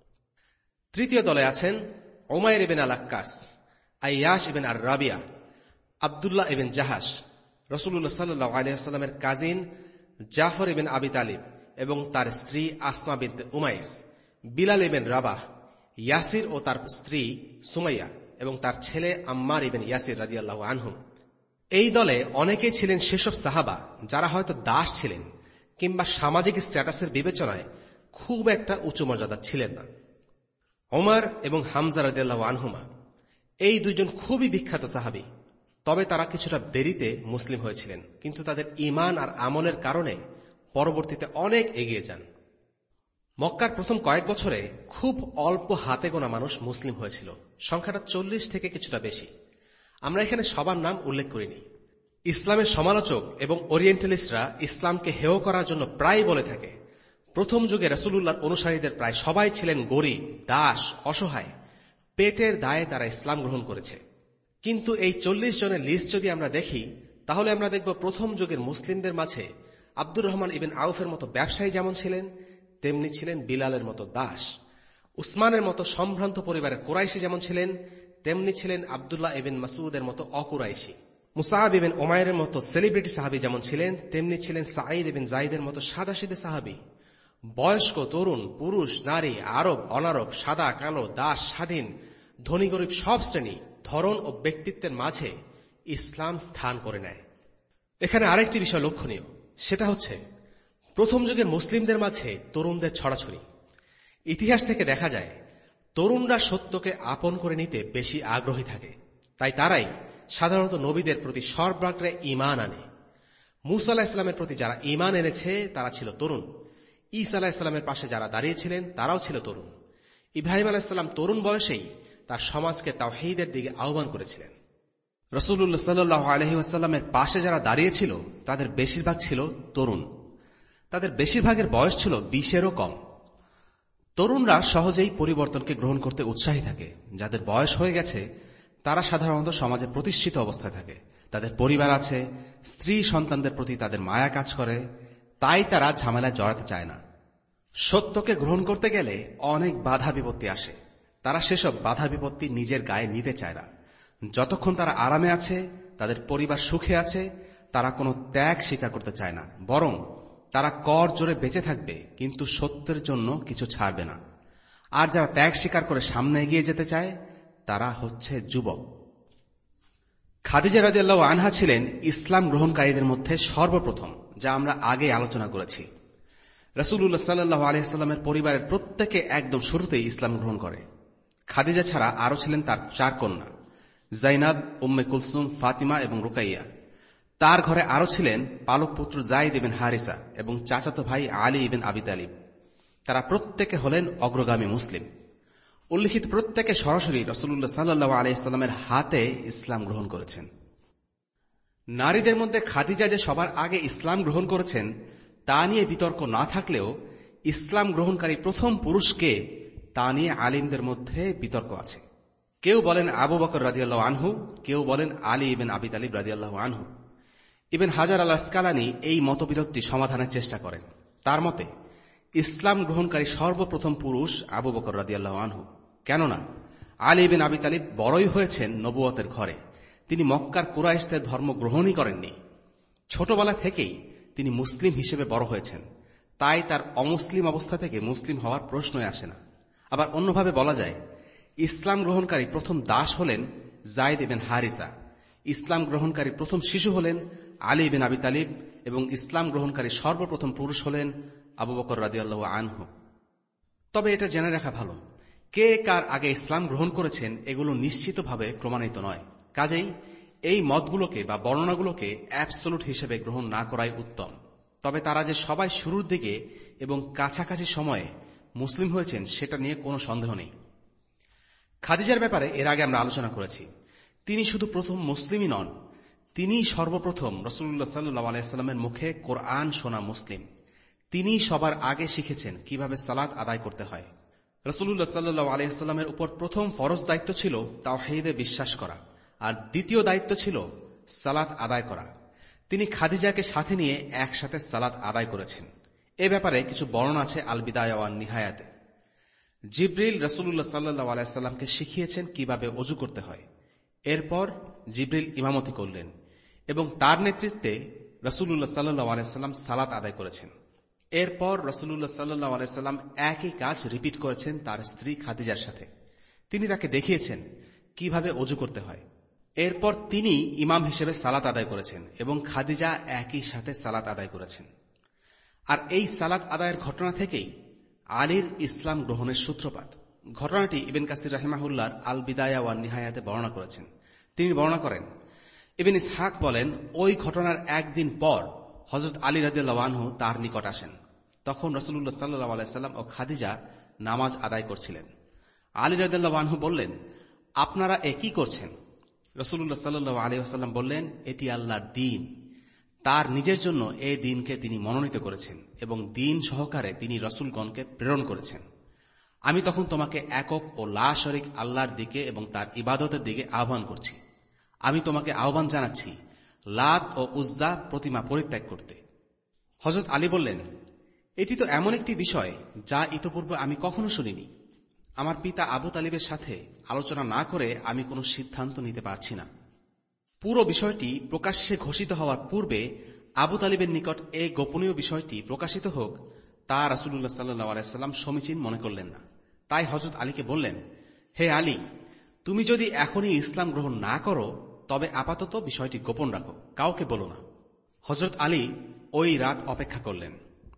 তৃতীয় দলে আছেন উমাইর ইবিন আল আক্কাস, আইয়াশ ইবিন আর রাবিয়া, আব্দুল্লাহ ইবিন জাহাশ, রাসূলুল্লাহ সাল্লাল্লাহু আলাইহি ওয়াসাল্লামের কাজিন জাফর ইবিন আবি তালিব এবং তার স্ত্রী আসমা বিনতে উমাইস, বিলাল ইবিন রাবাহ, ইয়াসির ও তার স্ত্রী সুমাইয়া এবং তার ছেলে আম্মার ইবিন ইয়াসির রাদিয়াল্লাহু আনহুম। এই দলে অনেকেই ছিলেন সেসব সাহাবা যারা হয়তো দাস ছিলেন কিংবা সামাজিক স্ট্যাটাসের বিবেচনায় খুব একটা উঁচু মর্যাদা ছিলেন না। ওমর এবং হামজা রাদিয়াল্লাহু আনহুমা এই দুইজন খুবই বিখ্যাত সাহাবী, তবে তারা কিছুটা দেরিতে মুসলিম হয়েছিলেন, কিন্তু তাদের ঈমান আর আমলের কারণে পরবর্তীতে অনেক এগিয়ে যান। মক্কার প্রথম কয়েক বছরে খুব অল্প হাতে গোনা মানুষ মুসলিম হয়েছিল, সংখ্যাটা চল্লিশ থেকে কিছুটা বেশি। আমরা এখানে সবার নাম উল্লেখ করিনি। ইসলামের সমালোচক এবং ওরিয়েন্টালিস্টরা ইসলামকে হেয় করার জন্য প্রায় বলে থাকে, প্রথম যুগে রাসূলুল্লাহর অনুসারীদের প্রায় সবাই ছিলেন গরিব, দাস, অসহায়। পেটের দায়ে তারা ইসলাম গ্রহণ করেছে। কিন্তু এই চল্লিশ জনের লিস্ট যদি আমরা দেখি, তাহলে আমরা দেখব প্রথম যুগের মুসলিমদের মাঝে আব্দুর রহমান ইবিন আউফের মতো ব্যবসায়ী যেমন ছিলেন, তেমনি ছিলেন বিলালের মতো দাস। উসমানের মতো সম্ভ্রান্ত পরিবারের কুরাইশি যেমন ছিলেন, তেমনি ছিলেন আব্দুল্লাহ ইবিন মাসউদের মতো অকুরাইশি। মুসাআব ইবিন উমাইরের মতো সেলিব্রিটি সাহাবী যেমন ছিলেন, তেমনি ছিলেন সাঈদ ইবিন যায়েদের মতো সাদাসিধে সাহাবী। বয়স্ক, তরুণ, পুরুষ, নারী, আরব, অনারব, সাদা, কালো, দাস, স্বাধীন, ধনী গরিব সব শ্রেণী, ধরন ও ব্যক্তিত্বের মাঝে ইসলাম স্থান করে নেয়। এখানে আরেকটি বিষয় লক্ষণীয়, সেটা হচ্ছে প্রথম যুগের মুসলিমদের মাঝে তরুণদের ছড়াছড়ি। ইতিহাস থেকে দেখা যায় তরুণরা সত্যকে আপন করে নিতে বেশি আগ্রহী থাকে, তাই তারাই সাধারণত নবীদের প্রতি সর্বাগ্রে ঈমান আনে। মূসা আলাইহিস সালামের প্রতি যারা ঈমান এনেছে তারা ছিল তরুণ। ঈসা আলাইহিস সালামের পাশে যারা দাঁড়িয়েছিলেন তারাও ছিল তরুণ। ইব্রাহিম আলাইহিস সালাম তরুণ বয়সেই তার সমাজকে তাওহীদের দিকে আহ্বান করেছিলেন। রাসূলুল্লাহ সাল্লাল্লাহু আলাইহি ওয়াসাল্লামের পাশে যারা দাঁড়িয়েছিল তাদের বেশিরভাগ ছিল তরুণ। তাদের বেশিরভাগের বয়স ছিল বিশেরও কম। তরুণরা সহজেই পরিবর্তনকে গ্রহণ করতে উৎসাহী থাকে। যাদের বয়স হয়ে গেছে তারা সাধারণত সমাজে প্রতিষ্ঠিত অবস্থায় থাকে, তাদের পরিবার আছে, স্ত্রী সন্তানদের প্রতি তাদের মায়া কাজ করে, তাই তারা ঝামেলায় জড়াতে চায় না। সত্যকে গ্রহণ করতে গেলে অনেক বাধা বিপত্তি আসে, তারা সেসব বাধা বিপত্তি নিজের গায়ে নিতে চায় না। যতক্ষণ তারা আরামে আছে, তাদের পরিবার সুখে আছে, তারা কোনো ত্যাগ স্বীকার করতে চায় না, বরং তারা কর জোরে বেঁচে থাকবে কিন্তু সত্যের জন্য কিছু ছাড়বে না। আর যারা ত্যাগ স্বীকার করে সামনে এগিয়ে যেতে চায় তারা হচ্ছে যুবক। খাদিজা রাদিয়াল্লাহু আনহা ছিলেন ইসলাম গ্রহণকারীদের মধ্যে সর্বপ্রথম, যা আমরা আগে আলোচনা করেছি। রাসূলুল্লাহ সাল্লাল্লাহু আলাইহি ওয়াসাল্লামের পরিবারের প্রত্যেকে একদম শুরুতেই ইসলাম গ্রহণ করে। খাদিজা ছাড়া আরও ছিলেন তার চার কন্যা, জাইনাব, উম্মে কুলসুম, ফাতিমা এবং রুকাইয়া। তার ঘরে আরও ছিলেন পালক পুত্র যায়েদ ইবনে হারিসা এবং চাচাতো ভাই আলী ইবনে আবি তালিব। তারা প্রত্যেকে হলেন অগ্রগামী মুসলিম। উল্লিখিত প্রত্যেকে সরাসরি রাসূলুল্লাহ সাল্লাল্লাহু আলাইহি ওয়াসাল্লামের হাতে ইসলাম গ্রহণ করেছেন। নারীদের মধ্যে খাদিজা যে সবার আগে ইসলাম গ্রহণ করেছেন তা নিয়ে বিতর্ক না থাকলেও ইসলাম গ্রহণকারী প্রথম পুরুষকে তা নিয়ে আলিমদের মধ্যে বিতর্ক আছে। কেউ বলেন আবু বকর রাদিয়াল্লাহু আনহু, কেউ বলেন আলী ইবনে আবি তালিব রাদিয়াল্লাহু আনহু। ইবন হাজার আল আসকালানী এই মতবিরোধটি সমাধানের চেষ্টা করেন। তার মতে ইসলাম গ্রহণকারী সর্বপ্রথম পুরুষ আবু বকর রাদিয়াল্লাহু আনহু। কেননা আলী ইবনে আবি তালিব বড়ই হয়েছেন নবুয়তের ঘরে। তিনি মক্কার কুরাইশদের ধর্ম গ্রহণই করেননি। ছোটবেলা থেকেই তিনি মুসলিম হিসেবে বড় হয়েছেন, তাই তার অমুসলিম অবস্থা থেকে মুসলিম হওয়ার প্রশ্নই আসে না। আবার অন্যভাবে বলা যায়, ইসলাম গ্রহণকারী প্রথম দাস হলেন যায়েদ ইবনে হারিসা, ইসলাম গ্রহণকারী প্রথম শিশু হলেন আলী ইবনে আবি তালিব এবং ইসলাম গ্রহণকারী সর্বপ্রথম পুরুষ হলেন আবু বকর রাদিয়াল্লাহু আনহু। তবে এটা জেনে রাখা ভালো, কে কার আগে ইসলাম গ্রহণ করেছেন এগুলো নিশ্চিতভাবে প্রমাণিত নয়। কাজেই এই মতগুলোকে বা বর্ণনাগুলোকে অ্যাবসোলুট হিসেবে গ্রহণ না করাই উত্তম। তবে তারা যে সবাই শুরুর দিকে এবং কাছাকাছি সময়ে মুসলিম হয়েছেন সেটা নিয়ে কোনো সন্দেহ নেই। খাদিজার ব্যাপারে এর আগে আমরা আলোচনা করেছি। তিনি শুধু প্রথম মুসলিমই নন, তিনি সর্বপ্রথম রাসূলুল্লাহ সাল্লাল্লাহু আলাইহি ওয়াসাল্লামের মুখে কোরআন শোনা মুসলিম। তিনি সবার আগে শিখেছেন কিভাবে সালাত আদায় করতে হয়। রাসূলুল্লাহ সাল্লাল্লাহু আলাইহি ওয়াসাল্লামের উপর প্রথম ফরজ দায়িত্ব ছিল তাওহীদে বিশ্বাস করা, আর দ্বিতীয় দায়িত্ব ছিল সালাত আদায় করা। তিনি খাদিজাকে সাথে নিয়ে একসাথে সালাত আদায় করেছেন। এ ব্যাপারে কিছু বর্ণনা আছে আল বিদায়া ওয়ান নিহায়াতে। জিবরিল রাসূলুল্লাহ সাল্লাল্লাহু আলাইহি ওয়াসাল্লামকে শিখিয়েছেন কিভাবে ওযু করতে হয়। এরপর জিবরিল ইমামতি করলেন এবং তার নেতৃত্বে রাসূলুল্লাহ সাল্লাল্লাহু আলাইহি ওয়াসাল্লাম সালাত আদায় করেছেন। এরপর রাসূলুল্লাহ সাল্লাল্লাহু আলাইহি ওয়াসাল্লাম একই কাজ রিপিট করেছেন তার স্ত্রী খাদিজার সাথে। তিনি তাকে দেখিয়েছেন কিভাবে ওযু করতে হয়। এরপর তিনি ইমাম হিসেবে সালাত আদায় করেছেন এবং খাদিজা একই সাথে সালাত আদায় করেছেন। আর এই সালাত আদায়ের ঘটনা থেকেই আলীর ইসলাম গ্রহণের সূত্রপাত। ঘটনাটি ইবনে কাসির রাহিমাহুল্লাহর আল বিদায়া ওয়ান নিহায়াতে বর্ণনা করেছেন। তিনি বর্ণনা করেন, ইবনে ইসহাক বলেন, ওই ঘটনার একদিন পর হযরত আলী রাদিয়াল্লাহু আনহু তার নিকট আসেন। তখন রাসূলুল্লাহ সাল্লাল্লাহু আলাইহি ওয়াসাল্লাম ও খাদিজা নামাজ আদায় করছিলেন। আলী রাদিয়াল্লাহু আনহু বললেন, আপনারা এ কি করছেন? রাসূলুল্লাহ সাল্লাল্লাহু আলাইহি ওয়াসাল্লাম বললেন, এটি আল্লাহর দ্বীন। তার নিজের জন্য এই দ্বীনকে তিনি মনোনীত করেছেন এবং দ্বীন সহকারে তিনি রাসূলগণকে প্রেরণ করেছেন। আমি তখন তোমাকে একক ও লা শরীক আল্লাহর দিকে এবং তার ইবাদতের দিকে আহ্বান করছি। আমি তোমাকে আহ্বান জানাচ্ছি লাত ও উজ্জা প্রতিমা পরিত্যাগ করতে। হযরত আলী বললেন, এটি তো এমন একটি বিষয় যা ইতপূর্বে আমি কখনো শুনিনি। আমার পিতা আবু তালিবের সাথে আলোচনা না করে আমি কোনো সিদ্ধান্ত নিতে পারছি না। পুরো বিষয়টি প্রকাশ্যে ঘোষিত হওয়ার পূর্বে আবু তালিবের নিকট এই গোপনীয় বিষয়টি প্রকাশিত হোক তা রাসূলুল্লাহ সাল্লাল্লাহু আলাইহি ওয়াসাল্লাম সমীচীন মনে করলেন না। তাই হযরত আলীকে বললেন, হে আলী, তুমি যদি এখনই ইসলাম গ্রহণ না করো তবে আপাতত বিষয়টি গোপন রাখো, কাউকে বলো না। হযরত আলী ওই রাত অপেক্ষা করলেন।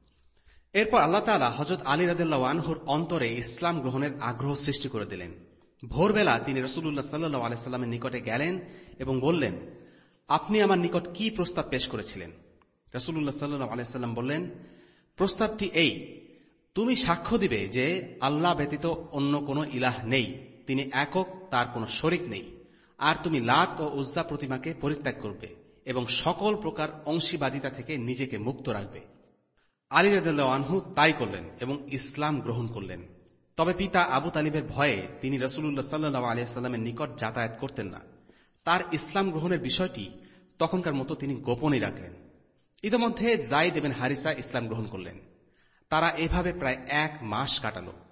এরপর আল্লাহ তাআলা হযরত আলী রাদিয়াল্লাহু আনহুর অন্তরে ইসলাম গ্রহণের আগ্রহ সৃষ্টি করে দিলেন। ভোরবেলা তিনি রাসূলুল্লাহ সাল্লাল্লাহু আলাইহি ওয়াসাল্লামের নিকটে গেলেন এবং বললেন, আপনি আমার নিকট কি প্রস্তাব পেশ করেছিলেন? রাসূলুল্লাহ সাল্লাল্লাহু আলাইহি ওয়াসাল্লাম বললেন, প্রস্তাবটি এই, তুমি সাক্ষ্য দিবে যে আল্লাহ ব্যতীত অন্য কোনো ইলাহ নেই, তিনি একক, তার কোনো শরীক নেই। আর তুমি লাত ও উজ্জা প্রতিমাকে পরিত্যাগ করবে এবং সকল প্রকার অংশীবাদিতা থেকে নিজেকে মুক্ত রাখবে। আলী রাদিয়াল্লাহু আনহু তাই করলেন এবং ইসলাম গ্রহণ করলেন। তবে পিতা আবু তালিবের ভয়ে তিনি রাসূলুল্লাহ সাল্লাল্লাহু আলাইহি ওয়াসাল্লামের নিকট যাতায়াত করতেন না। তার ইসলাম গ্রহণের বিষয়টি তখনকার মতো তিনি গোপনই রাখলেন। ইতোমধ্যে যায়েদ ইবনে হারিসা ইসলাম গ্রহণ করলেন। তারা এভাবে প্রায় এক মাস কাটাল।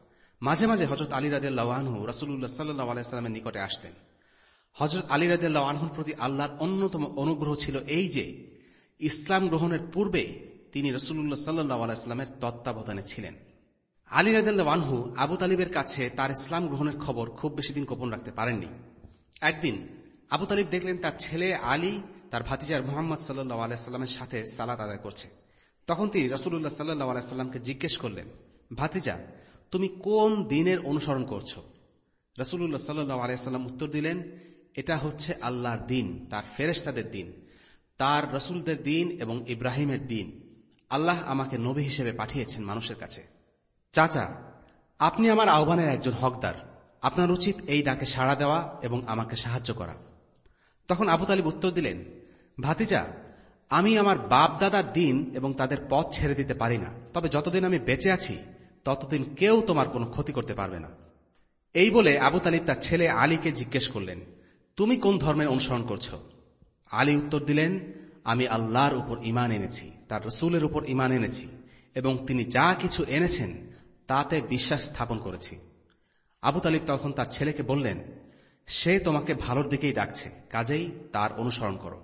মাঝে মাঝে হযরত আলী রাদিয়াল্লাহু আনহু রাসূলুল্লাহ সাল্লাল্লাহু আলাইহি ওয়াসাল্লামের নিকটে আসতেন। হযরত আলী রাদিয়াল্লাহু আনহুর প্রতি আল্লাহর অন্যতম অনুগ্রহ ছিল এই যে ইসলাম গ্রহণের পূর্বে তিনি রাসূলুল্লাহ সাল্লাল্লাহু আলাইহি ওয়াসাল্লামের তত্ত্বাবধানে ছিলেন। আলী রাদিয়াল্লাহু আনহু আবু তালিবের কাছে তার ইসলাম গ্রহণের খবর খুব বেশি দিন গোপন রাখতে পারেননি। একদিন আবু তালিব দেখলেন তার ছেলে আলী তার ভাতিজা মুহাম্মদ সাল্লাল্লাহু আলাইহি ওয়াসাল্লামের সাথে সালাত আদায় করছে। তখন তিনি রাসূলুল্লাহ সাল্লাল্লাহু আলাইহি ওয়াসাল্লামকে জিজ্ঞেস করলেন, ভাতিজা, তুমি কোন দ্বীনের অনুসরণ করছো? রাসূলুল্লাহ সাল্লাল্লাহু আলাইহি ওয়াসাল্লাম উত্তর দিলেন, এটা হচ্ছে আল্লাহর দ্বীন, তার ফেরেশতাদের দ্বীন, তার রাসূলদের দ্বীন এবং ইব্রাহিমের দ্বীন। আল্লাহ আমাকে নবী হিসেবে পাঠিয়েছেন মানুষের কাছে। চাচা, আপনি আমার আহ্বানের একজন হকদার, আপনার উচিত এই ডাকে সাড়া দেওয়া এবং আমাকে সাহায্য করা। তখন আবু তালিব উত্তর দিলেন, ভাতিজা, আমি আমার বাপ দাদার দ্বীন এবং তাদের পথ ছেড়ে দিতে পারি না, তবে যতদিন আমি বেঁচে আছি ততদিন কেউ তোমার কোনো ক্ষতি করতে পারবে না। এই বলে আবু তালিব তার ছেলে আলীকে জিজ্ঞেস করলেন, তুমি কোন ধর্মের অনুসরণ করছো? আলী উত্তর দিলেন, আমি আল্লাহর উপর ঈমান এনেছি, তার রাসূলের উপর ঈমান এনেছি এবং তিনি যা কিছু এনেছেন তাতে বিশ্বাস স্থাপন করেছি। আবু তালিব তখন তার ছেলেকে বললেন, সে তোমাকে ভালোর দিকেই ডাকছে, কাজেই তার অনুসরণ করো।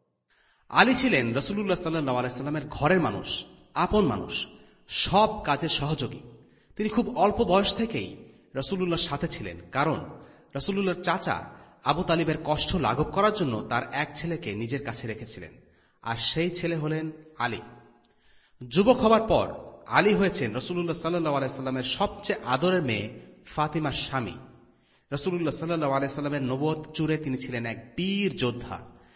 আলী ছিলেন রাসূলুল্লাহ সাল্লাল্লাহু আলাইহি ওয়াসাল্লামের ঘরের মানুষ, আপন মানুষ, সব কাজে সহযোগী। তিনি খুব অল্প বয়স থেকেই রাসূলুল্লাহর সাথে ছিলেন, কারণ রাসূলুল্লাহর চাচা আবু তালিবের কষ্ট লাঘব করার জন্য তার এক ছেলেকে নিজের কাছে রেখেছিলেন, আর সেই ছেলে হলেন আলী। যুবক হবার পর আলী হয়েছেন রাসূলুল্লাহ সাল্লাল্লাহু আলাইহি ওয়াসাল্লামের সবচেয়ে আদরের মেয়ে ফাতিমার স্বামী। রাসূলুল্লাহ সাল্লাল্লাহু আলাইহি ওয়াসাল্লামের নবুয়ত জুড়ে তিনি ছিলেন এক বীর যোদ্ধা।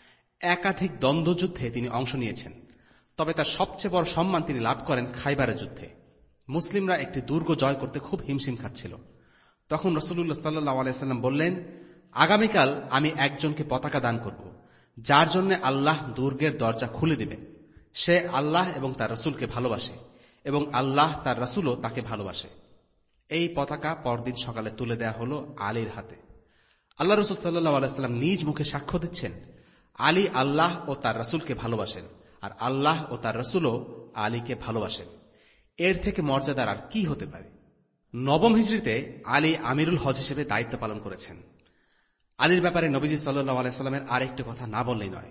একাধিক দ্বন্দ্বযুদ্ধে তিনি অংশ নিয়েছেন, তবে তার সবচেয়ে বড় সম্মান তিনি লাভ করেন খাইবারের যুদ্ধে। মুসলিমরা একটি দুর্গ জয় করতে খুব হিমশিম খাচ্ছিল। তখন রাসূলুল্লাহ সাল্লাল্লাহু আলাইহি ওয়াসাল্লাম বললেন, আগামীকাল আমি একজনকে পতাকা দান করব, যার জন্য আল্লাহ দুর্গের দরজা খুলে দিবেন। সে আল্লাহ এবং তার রাসূলকে ভালোবাসে এবং আল্লাহ তার রাসূলও তাকে ভালোবাসে। এই পতাকা পরদিন সকালে তুলে দেয়া হল আলীর হাতে। আল্লাহ রাসূল সাল্লাল্লাহু আলাইহি ওয়াসাল্লাম নিজ মুখে সাক্ষ্য দিচ্ছেন, আলী আল্লাহ ও তার রাসূলকে ভালোবাসেন, আর আল্লাহ ও তার রাসূলও আলীকে ভালোবাসেন। এর থেকে মর্যাদার আর কি হতে পারে? নবম হিজরিতে আলী আমিরুল হজ হিসেবে দায়িত্ব পালন করেছেন। আলীর ব্যাপারে নবীজি সাল্লাল্লাহু আলাইহি ওয়াসাল্লামের আরেকটি কথা না বললেই নয়।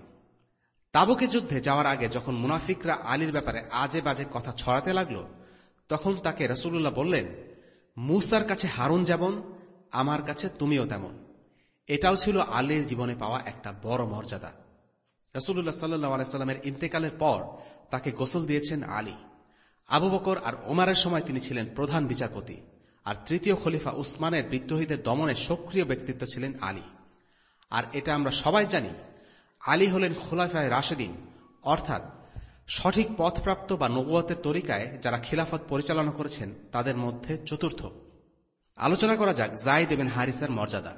তাবুকে যুদ্ধে যাওয়ার আগে যখন মুনাফিকরা আলীর ব্যাপারে আজে বাজে কথা ছড়াতে লাগল, তখন তাকে রাসূলুল্লাহ বললেন, মূসার কাছে হারুন যেমন, আমার কাছে তুমিও তেমন। এটাও ছিল আলীর জীবনে পাওয়া একটা বড় মর্যাদা। রাসূলুল্লাহ সাল্লাল্লাহু আলাইহি ওয়াসাল্লামের ইন্তেকালের পর তাকে গোসল দিয়েছেন আলী। আবু বকর আর ওমরের সময় তিনি ছিলেন প্রধান বিচারপতি, আর তৃতীয় খলিফা উসমানের বিদ্রোহীদের দমনে সক্রিয় ব্যক্তিত্ব ছিলেন আলী। আর এটা আমরা সবাই জানি, আলী হলেন খোলাফায়ে রাশেদিন, অর্থাৎ সঠিক পথপ্রাপ্ত বা নবুয়তের তরিকায় যারা খিলাফত পরিচালনা করেছেন তাদের মধ্যে চতুর্থ। আলোচনা করা যাক যায়েদ ইবনে হারিসার মর্যাদা।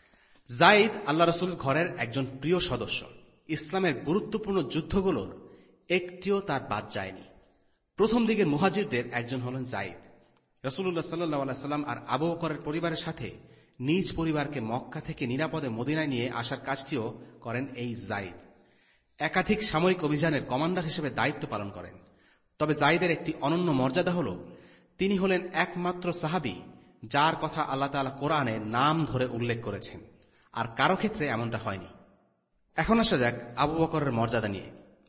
যায়েদ আল্লাহ রাসূলের ঘরের একজন প্রিয় সদস্য। ইসলামের গুরুত্বপূর্ণ যুদ্ধগুলোর একটিও তার বাদ যায়নি। প্রথম দিকের মুহাজিরদের একজন হলেন যায়েদ। রাসূলুল্লাহ সাল্লাল্লাহু আলাইহি ওয়াসাল্লাম আর আবু বকরের পরিবারের সাথে নিজ পরিবারকে মক্কা থেকে নিরাপদে মদিনায় নিয়ে আসার কাজটিও করেন এই যায়েদ। একাধিক সামরিক অভিযানের কমান্ডার হিসেবে দায়িত্ব পালন করেন। তবে যায়েদের একটি অনন্য মর্যাদা হল, তিনি হলেন একমাত্র সাহাবী যার কথা আল্লাহ তাআলা কোরআনে নাম ধরে উল্লেখ করেছেন, আর কারো ক্ষেত্রে এমনটা হয়নি। এখন আসা যাক আবু বকরের মর্যাদা নিয়ে।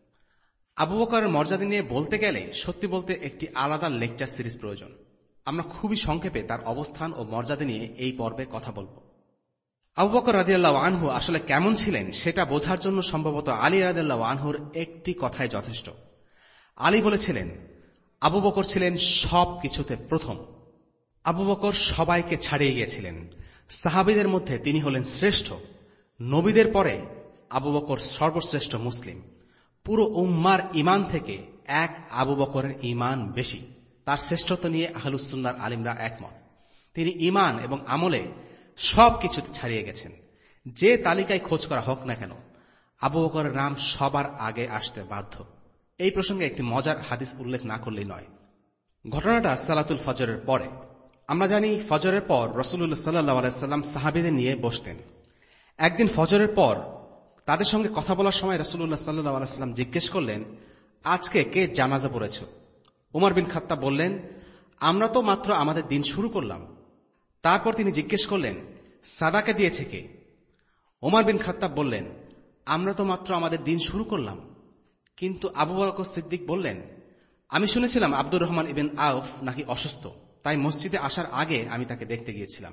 আবু বকরের মর্যাদা নিয়ে বলতে গেলে সত্যি বলতে একটি আলাদা লেকচার সিরিজ প্রয়োজন। আমরা খুবই সংক্ষেপে তার অবস্থান ও মর্যাদা নিয়ে এই পর্বে কথা বলব। আবু বকর রাদিয়াল্লাহু আনহু আসলে কেমন ছিলেন সেটা বোঝার জন্য সম্ভবত আলী রাদিয়াল্লাহু আনহুর একটি কথাই যথেষ্ট। আলী বলেছিলেন, আবু বকর ছিলেন সব কিছুতে প্রথম। আবু বকর সবাইকে ছাড়িয়ে গিয়েছিলেন। সাহাবীদের মধ্যে তিনি হলেন শ্রেষ্ঠ। নবীদের পরে আবু বকর সর্বশ্রেষ্ঠ মুসলিম। পুরো উম্মার ঈমান থেকে এক আবু বকরের ঈমান বেশি। তার শ্রেষ্ঠত্ব নিয়ে আহলুস সুন্নাহর আলিমরা একমত। তিনি ঈমান এবং আমলে সব কিছুতে ছাড়িয়ে গেছেন। যে তালিকায় খোঁজ করা হোক না কেন, আবু বকরের নাম সবার আগে আসতে বাধ্য। এই প্রসঙ্গে একটি মজার হাদিস উল্লেখ না করলেই নয়। ঘটনাটা সালাতুল ফজরের পরে। আমরা জানি ফজরের পর রাসূলুল্লাহ সাল্লাল্লাহু আলাইহি ওয়াসাল্লাম সাহাবীদের নিয়ে বসতেন। একদিন ফজরের পর তাদের সঙ্গে কথা বলার সময় রাসূলুল্লাহ সাল্লাল্লাহু আলাইহি ওয়াসাল্লাম জিজ্ঞেস করলেন, আজকে কে জানাজা পড়েছ? উমর বিন খাত্তাব বললেন, আমরা তো মাত্র আমাদের দিন শুরু করলাম। তারপর তিনি জিজ্ঞেস করলেন, সাদাকা দিয়েছে কে? ওমর বিন খাত্তাব বললেন, আমরা তো মাত্র আমাদের দিন শুরু করলাম। কিন্তু আবু বকর সিদ্দিক বললেন, আমি শুনেছিলাম আব্দুর রহমান ইবিন আউফ নাকি অসুস্থ, তাই মসজিদে আসার আগে আমি তাকে দেখতে গিয়েছিলাম।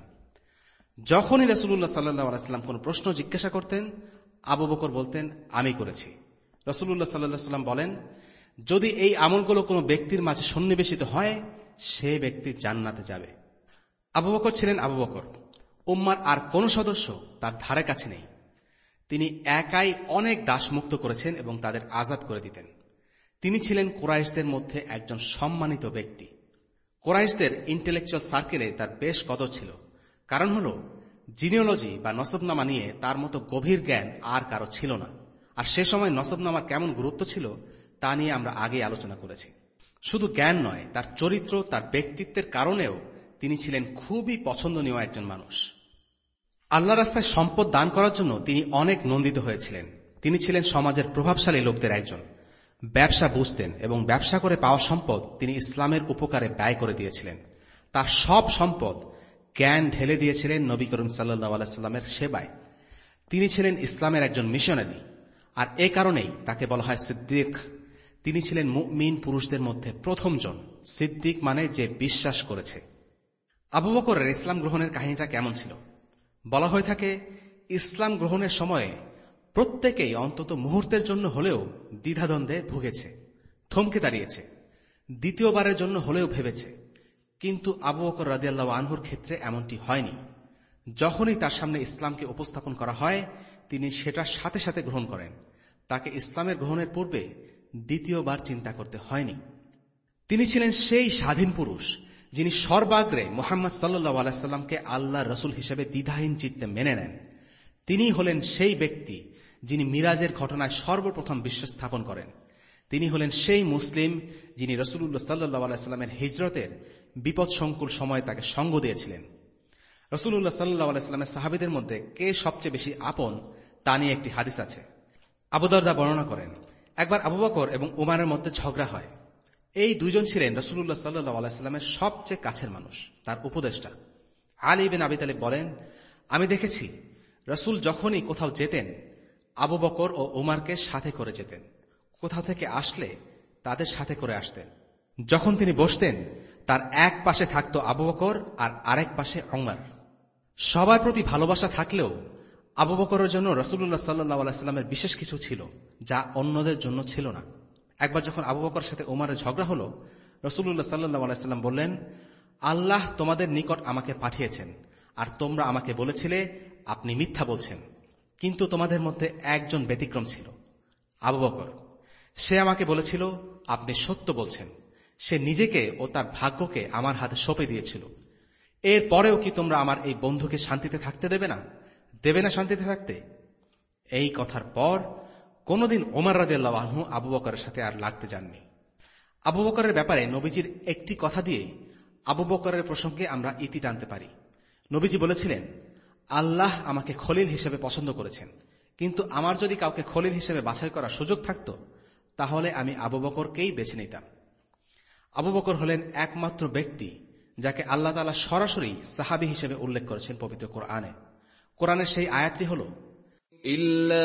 যখনই রাসূলুল্লাহ সাল্লাল্লাহু আলাইহি ওয়াসাল্লাম কোন প্রশ্ন জিজ্ঞাসা করতেন, আবু বকর বলতেন, আমি করেছি। রাসূলুল্লাহ সাল্লাল্লাহু আলাইহি ওয়াসাল্লাম বলেন, যদি এই আমলগুলো কোনো ব্যক্তির মাঝে সন্নিবেশিত হয়, সে ব্যক্তি জান্নাতে যাবে। আবু বকর ছিলেন আবু বকর, উম্মার আর কোন সদস্য তার ধারে কাছে নেই। তিনি একাই অনেক দাসমুক্ত করেছেন এবং তাদের আজাদ করে দিতেন। তিনি ছিলেন কুরাইশদের মধ্যে একজন সম্মানিত ব্যক্তি। কুরাইশদের ইন্টেলেকচুয়াল সার্কেলে তার বেশ কদর ছিল। কারণ হল, জিনিওলজি বা নসবনামা নিয়ে তার মতো গভীর জ্ঞান আর কারো ছিল না। আর সে সময় নসবনামার কেমন গুরুত্ব ছিল তা নিয়ে আমরা আগেই আলোচনা করেছি। শুধু জ্ঞান নয়, তার চরিত্র, তার ব্যক্তিত্বের কারণেও তিনি ছিলেন খুবই পছন্দনীয় একজন মানুষ। আল্লাহ রাস্তায় সম্পদ দান করার জন্য তিনি অনেক নন্দিত হয়েছিলেন। তিনি ছিলেন সমাজের প্রভাবশালী লোকদের একজন। ব্যবসা বুঝতেন এবং ব্যবসা করে পাওয়া সম্পদ তিনি ইসলামের উপকারে ব্যয় করে দিয়েছিলেন। তার সব সম্পদ, জ্ঞান ঢেলে দিয়েছিলেন নবী করিম সাল্লাল্লাহু আলাইহি সাল্লামের সেবায়। তিনি ছিলেন ইসলামের একজন মিশনারি, আর এ কারণেই তাকে বলা হয় সিদ্দিক। তিনি ছিলেন মুমিন পুরুষদের মধ্যে প্রথম জন। সিদ্দিক মানে যে বিশ্বাস করেছে। আবু বকরের ইসলাম গ্রহণের কাহিনীটা কেমন ছিল? বলা হয়ে থাকে, ইসলাম গ্রহণের সময়ে প্রত্যেকেই অন্তত মুহূর্তের জন্য হলেও দ্বিধাদ্বন্দ্বে ভুগেছে, থমকে দাঁড়িয়েছে, দ্বিতীয়বারের জন্য হলেও ভেবেছে। কিন্তু আবু বকর রাদিয়াল্লাহু আনহুর ক্ষেত্রে এমনটি হয়নি। যখনই তার সামনে ইসলামকে উপস্থাপন করা হয়, তিনি সেটার সাথে সাথে গ্রহণ করেন। তাকে ইসলামের গ্রহণের পূর্বে দ্বিতীয়বার চিন্তা করতে হয়নি। তিনি ছিলেন সেই স্বাধীন পুরুষ যিনি সর্বাগ্রে মুহাম্মদ সাল্লাল্লাহু আলাইহি সাল্লামকে আল্লাহর রাসূল হিসেবে দ্বিধাহীন চিত্তে মেনে নেন। তিনি হলেন সেই ব্যক্তি যিনি মিরাজের ঘটনায় সর্বপ্রথম বিশ্বাস স্থাপন করেন। তিনি হলেন সেই মুসলিম যিনি রাসূলুল্লাহ সাল্লাল্লাহু আলাইহি সাল্লামের হিজরতের বিপদসংকুল সময়ে তাকে সঙ্গ দিয়েছিলেন। রাসূলুল্লাহ সাল্লাল্লাহু আলাইহি সাল্লামের সাহাবীদের মধ্যে কে সবচেয়ে বেশি আপন তা নিয়ে একটি হাদিস আছে। আবু দারদা বর্ণনা করেন, একবার আবু বকর এবং উমারের মধ্যে ঝগড়া হয়। এই দুইজন ছিলেন রাসূলুল্লাহ সাল্লাল্লাহু আলাইহি সাল্লামের সবচেয়ে কাছের মানুষ, তার উপদেষ্টা। আলী ইবনে আবি তালিব বলেন, আমি দেখেছি রাসূল যখনই কোথাও যেতেন, আবু বকর ও উমারকে সাথে করে যেতেন। কোথাও থেকে আসলে তাদের সাথে করে আসতেন। যখন তিনি বসতেন, তার এক পাশে থাকত আবু বকর আর আরেক পাশে উমর। সবার প্রতি ভালোবাসা থাকলেও আবু বকরের জন্য রাসূলুল্লাহ সাল্লাল্লাহু আলাইহি সাল্লামের বিশেষ কিছু ছিল যা অন্যদের জন্য ছিল না। একবার যখন আবু বকরের সাথে উমরের ঝগড়া হল, রাসূলুল্লাহ সাল্লাল্লাহু আলাইহি সাল্লাম বললেন, আল্লাহ তোমাদের নিকট আমাকে পাঠিয়েছেন, আর তোমরা আমাকে বলেছিলে আপনি মিথ্যা বলছেন। কিন্তু তোমাদের মধ্যে একজন ব্যতিক্রম ছিল, আবু বকর। সে আমাকে বলেছিল আপনি সত্য বলছেন। সে নিজেকে ও তার ভাগ্যকে আমার হাতে সঁপে দিয়েছিল। এর পরেও কি তোমরা আমার এই বন্ধুকে শান্তিতে থাকতে দেবে না দেবে না শান্তিতে থাকতে? এই কথার পর কোনদিন ওমর রাদিয়াল্লাহু আনহু আবু বকরের সাথে আর লাগতে যাননি। আবু বকরের ব্যাপারে নবীজির একটি কথা দিয়ে আবু বকরের প্রসঙ্গে আমরা ইতি টানতে পারি। নবীজি বলেছিলেন, আল্লাহ আমাকে খলিল হিসেবে পছন্দ করেছেন, কিন্তু আমার যদি কাউকে খলিল হিসেবে বাছাই করার সুযোগ থাকত, তাহলে আমি আবু বকরকেই বেছে নিতাম। আবু বকর হলেন একমাত্র ব্যক্তি যাকে আল্লাহ তাআলা সরাসরি সাহাবী হিসেবে উল্লেখ করেছেন পবিত্র কোরআনে। কোরআনের সেই আয়াতটি হল, ইল্লা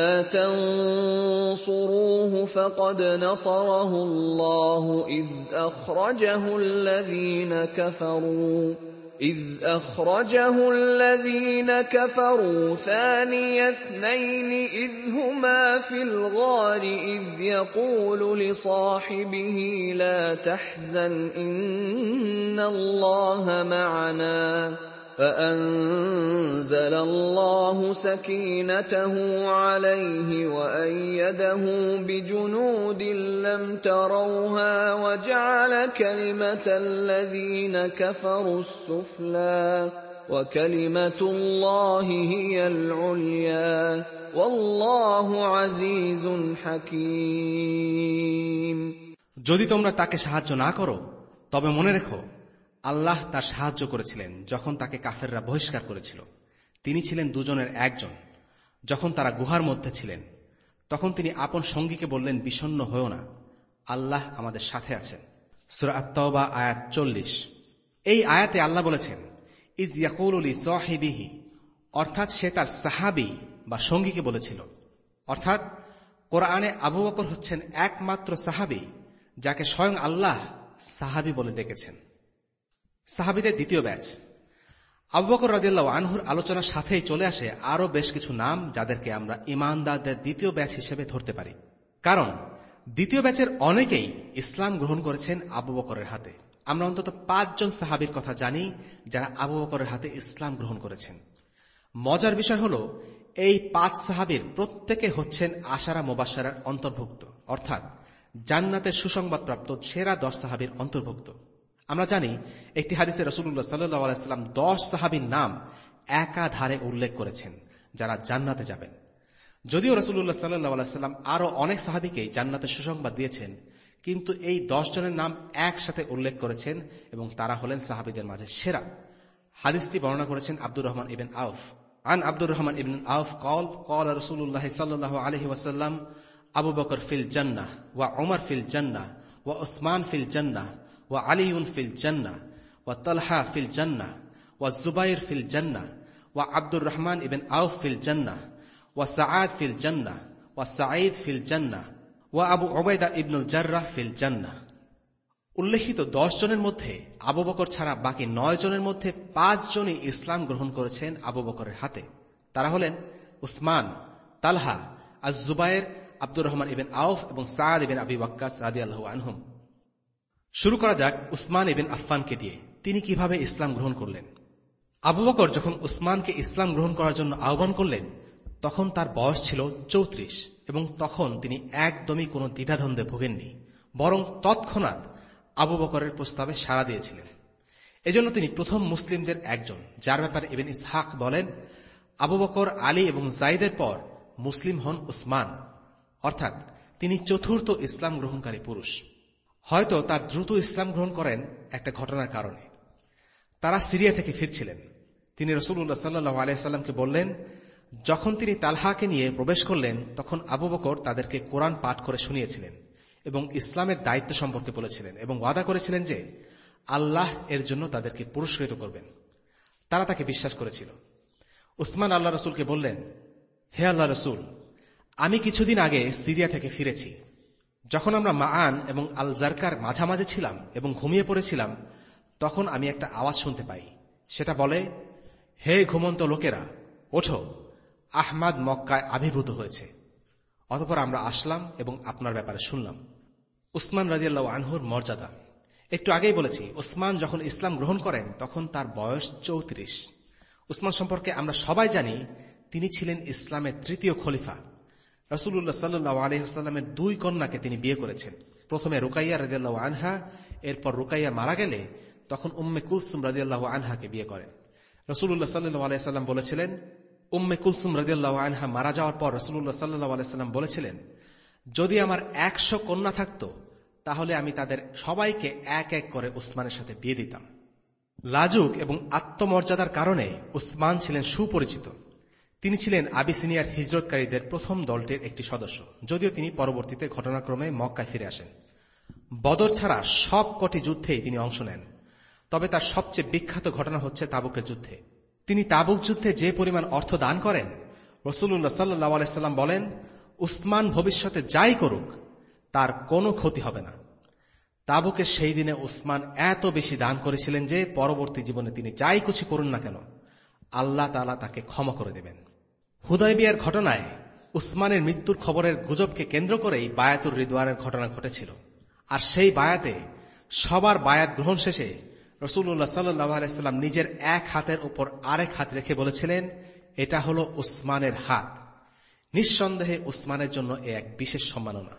তানসুরুহু ফাকাদ নাসারাহুল্লাহু ইয আখরাজাহুল্লাযীনা কাফারু إذ أخرجه الذين كفروا ثاني اثنين إذ هما في الغار إذ يقول لصاحبه لا تحزن إن الله معنا فأنزل الله سكينته عليه وأيده بجنود لم تروها وجعل كلمة الذين كفروا السفلى وكلمة الله هي العليا والله عزيز حكيم। যদি তোমরা তাকে সাহায্য না করো, তবে মনে রেখো আল্লাহ তার সাহায্য করেছিলেন যখন তাকে কাফেররা বহিষ্কার করেছিল। তিনি ছিলেন দুজনের একজন। যখন তারা গুহার মধ্যে ছিলেন, তখন তিনি আপন সঙ্গীকে বললেন, বিষণ্ণ হয়ো না, আল্লাহ আমাদের সাথে আছেন। সূরা আত-তাওবা আয়াত চল্লিশ। এই আয়াতে আল্লাহ বলেছেন, ইজ ইয়াকুলু লিসাহিবিহি, অর্থাৎ সে তার সাহাবী বা সঙ্গীকে বলেছিল। অর্থাৎ কোরআনে আবু বকর হচ্ছেন একমাত্র সাহাবী যাকে স্বয়ং আল্লাহ সাহাবী বলে ডেকেছেন। সাহাবীদের দ্বিতীয় ব্যাচ। আবু বকর রাদিয়াল্লাহু আনহুর আলোচনার সাথেই চলে আসে আরো বেশ কিছু নাম যাদেরকে আমরা ঈমানদারদের দ্বিতীয় ব্যাচ হিসেবে ধরতে পারি। কারণ দ্বিতীয় ব্যাচের অনেকেই ইসলাম গ্রহণ করেছেন আবু বকরের হাতে। আমরা অন্তত পাঁচজন সাহাবীর কথা জানি যারা আবু বকরের হাতে ইসলাম গ্রহণ করেছেন। মজার বিষয় হল এই পাঁচ সাহাবীর প্রত্যেকে হচ্ছেন আশারা মুবাশশারার অন্তর্ভুক্ত, অর্থাৎ জান্নাতের সুসংবাদপ্রাপ্ত সেরা দশ সাহাবীর অন্তর্ভুক্ত। আমরা জানি একটি হাদিসে রাসূলুল্লাহ সাল্লাল্লাহু আলাইহি ওয়াসাল্লাম দশ সাহাবীর নাম একাধারে উল্লেখ করেছেন যারা জান্নাতে যাবেন। যদিও রাসূলুল্লাহ সাল্লাল্লাহু আলাইহি ওয়াসাল্লাম আরো অনেক সাহাবীকে জান্নাতের সুসংবাদ দিয়েছেন, কিন্তু এই দশ জনের নাম একসাথে উল্লেখ করেছেন এবং তারা হলেন সাহাবীদের মাঝে সেরা। হাদিসটি বর্ণনা করেছেন আব্দুর রহমান ইবনে আউফ। আন আব্দুর রহমান ইবনে আউফ قال قال رسول الله صلى الله عليه وسلم আবু বকর ফিল জান্নাহ ওয়া উমর ফিল জান্নাহ ওয়া উসমান ফিল জান্নাহ ওয়া আলী ফিল জান্নাহ ওয়া তালহা ফিল জান্নাহ ওয়া জুবাইর ফিল জান্নাহ ওয়া আব্দুর রহমান ইবনে আউফ ফিল জান্নাহ ওয়া সাআদ ফিল জান্নাহ ওয়া সাঈদ ফিল জান্নাহ ওয়া আবু উবাইদা ইবনুল জাররাহ ফিল জান্নাহ। উল্লেখিত দশ জনের মধ্যে আবু বকর ছাড়া বাকি নয় জনের মধ্যে পাঁচ জনই ইসলাম গ্রহণ করেছেন আবু বকরের হাতে। তারা হলেন উসমান, তালহা, আজ জুবায়ের, আব্দুর রহমান ইবনে আউফ এবং সাদ ইবনে আবি ওয়াক্কাস রাদিয়াল্লাহু আনহুম। শুরু করা যাক উসমান ইবনে আফফানকে দিয়ে। তিনি কিভাবে ইসলাম গ্রহণ করলেন? আবু বকর যখন উসমানকে ইসলাম গ্রহণ করার জন্য আহ্বান করলেন তখন তার বয়স ছিল চৌত্রিশ এবং তখন তিনি একদমই কোনো দ্বিধাদ্বন্দ্বে ভোগেননি, বরং তৎক্ষণাৎ আবু বকরের প্রস্তাবে সাড়া দিয়েছিলেন। এজন্য তিনি প্রথম মুসলিমদের একজন, যার ব্যাপারে ইবনে ইসহাক বলেন আবু বকর, আলী এবং যায়েদের পর মুসলিম হন উসমান, অর্থাৎ তিনি চতুর্থ ইসলাম গ্রহণকারী পুরুষ। হয়তো তার দ্রুত ইসলাম গ্রহণ করেন একটা ঘটনার কারণে। তারা সিরিয়া থেকে ফিরছিলেন। তিনি রাসূলুল্লাহ সাল্লাল্লাহু আলাইহি সাল্লামকে বললেন, যখন তিনি তালহাকে নিয়ে প্রবেশ করলেন তখন আবু বকর তাদেরকে কোরআন পাঠ করে শুনিয়েছিলেন এবং ইসলামের দায়িত্ব সম্পর্কে বলেছিলেন এবং ওয়াদা করেছিলেন যে আল্লাহ এর জন্য তাদেরকে পুরস্কৃত করবেন। তারা তাকে বিশ্বাস করেছিল। উসমান আল্লাহ রসুলকে বললেন, হে আল্লাহ রসুল, আমি কিছুদিন আগে সিরিয়া থেকে ফিরেছি। যখন আমরা মাআন এবং আল জারকার মাঝামাঝি ছিলাম এবং ঘুমিয়ে পড়েছিলাম তখন আমি একটা আওয়াজ শুনতে পাই। সেটা বলে, হে ঘুমন্ত লোকেরা, ওঠো, আহমাদ মক্কায় আবির্ভূত হয়েছে। অতঃপর আমরা আসলাম এবং আপনার ব্যাপারে শুনলাম। উসমান রাদিয়াল্লাহু আনহুর মর্যাদা একটু আগেই বলেছি। উসমান যখন ইসলাম গ্রহণ করেন তখন তার বয়স চৌত্রিশ। উসমান সম্পর্কে আমরা সবাই জানি তিনি ছিলেন ইসলামের তৃতীয় খলিফা। রাসূলুল্লাহ সাল্লাল্লাহু আলাইহি ওয়াসাল্লামের দুই কন্যাকে তিনি বিয়ে করেছেন। প্রথমে রুকাইয়া রাদিয়াল্লাহু আনহা, এরপর রুকাইয়া মারা গেলে তখন উম্মে কুলসুম রাদিয়াল্লাহু আনহাকে বিয়ে করেন। রাসূলুল্লাহ সাল্লাল্লাহু আলাইহি ওয়াসাল্লাম বলেছিলেন, উম্মে কুলসুম রাদিয়াল্লাহু আনহা মারা যাওয়ার পর রাসূলুল্লাহ সাল্লাল্লাহু আলাইহি ওয়াসাল্লাম বলেছিলেন, যদি আমার একশো কন্যা থাকত তাহলে আমি তাদের সবাইকে এক এক করে উসমানের সাথে বিয়ে দিতাম। লাজুক এবং আত্মমর্যাদার কারণে উসমান ছিলেন সুপরিচিত। তিনি ছিলেন আবিসিনিয়ার হিজরতকারীদের প্রথম দলটির একটি সদস্য, যদিও তিনি পরবর্তীতে ঘটনাক্রমে মক্কায় ফিরে আসেন। বদর ছাড়া সব কটি যুদ্ধেই তিনি অংশ নেন, তবে তার সবচেয়ে বিখ্যাত ঘটনা হচ্ছে তাবুকের যুদ্ধে। তিনি তাবুক যুদ্ধে যে পরিমাণ অর্থ দান করেন, রাসূলুল্লাহ সাল্লাল্লাহু আলাইহি ওয়াসাল্লাম বলেন, উসমান ভবিষ্যতে যাই করুক তার কোনো ক্ষতি হবে না। তাবুকে সেই দিনে উসমান এত বেশি দান করেছিলেন যে পরবর্তী জীবনে তিনি যাই কিছু করুন না কেন আল্লাহ তাআলা তাকে ক্ষমা করে দেবেন। হুদায়বিয়ার ঘটনায় উসমানের মৃত্যুর খবরের গুজবকে কেন্দ্র করেই বায়াতুর রিদওয়ানের ঘটনা ঘটেছিল। আর সেই বায়াতে সবার বায়াত গ্রহণ শেষে রাসূলুল্লাহ সাল্লাল্লাহু আলাইহি ওয়াসাল্লাম নিজের এক হাতের উপর আরেক হাত রেখে বলেছিলেন, এটা হলো উসমানের হাত। নিঃসন্দেহে উসমানের জন্য এ এক বিশেষ সম্মাননা।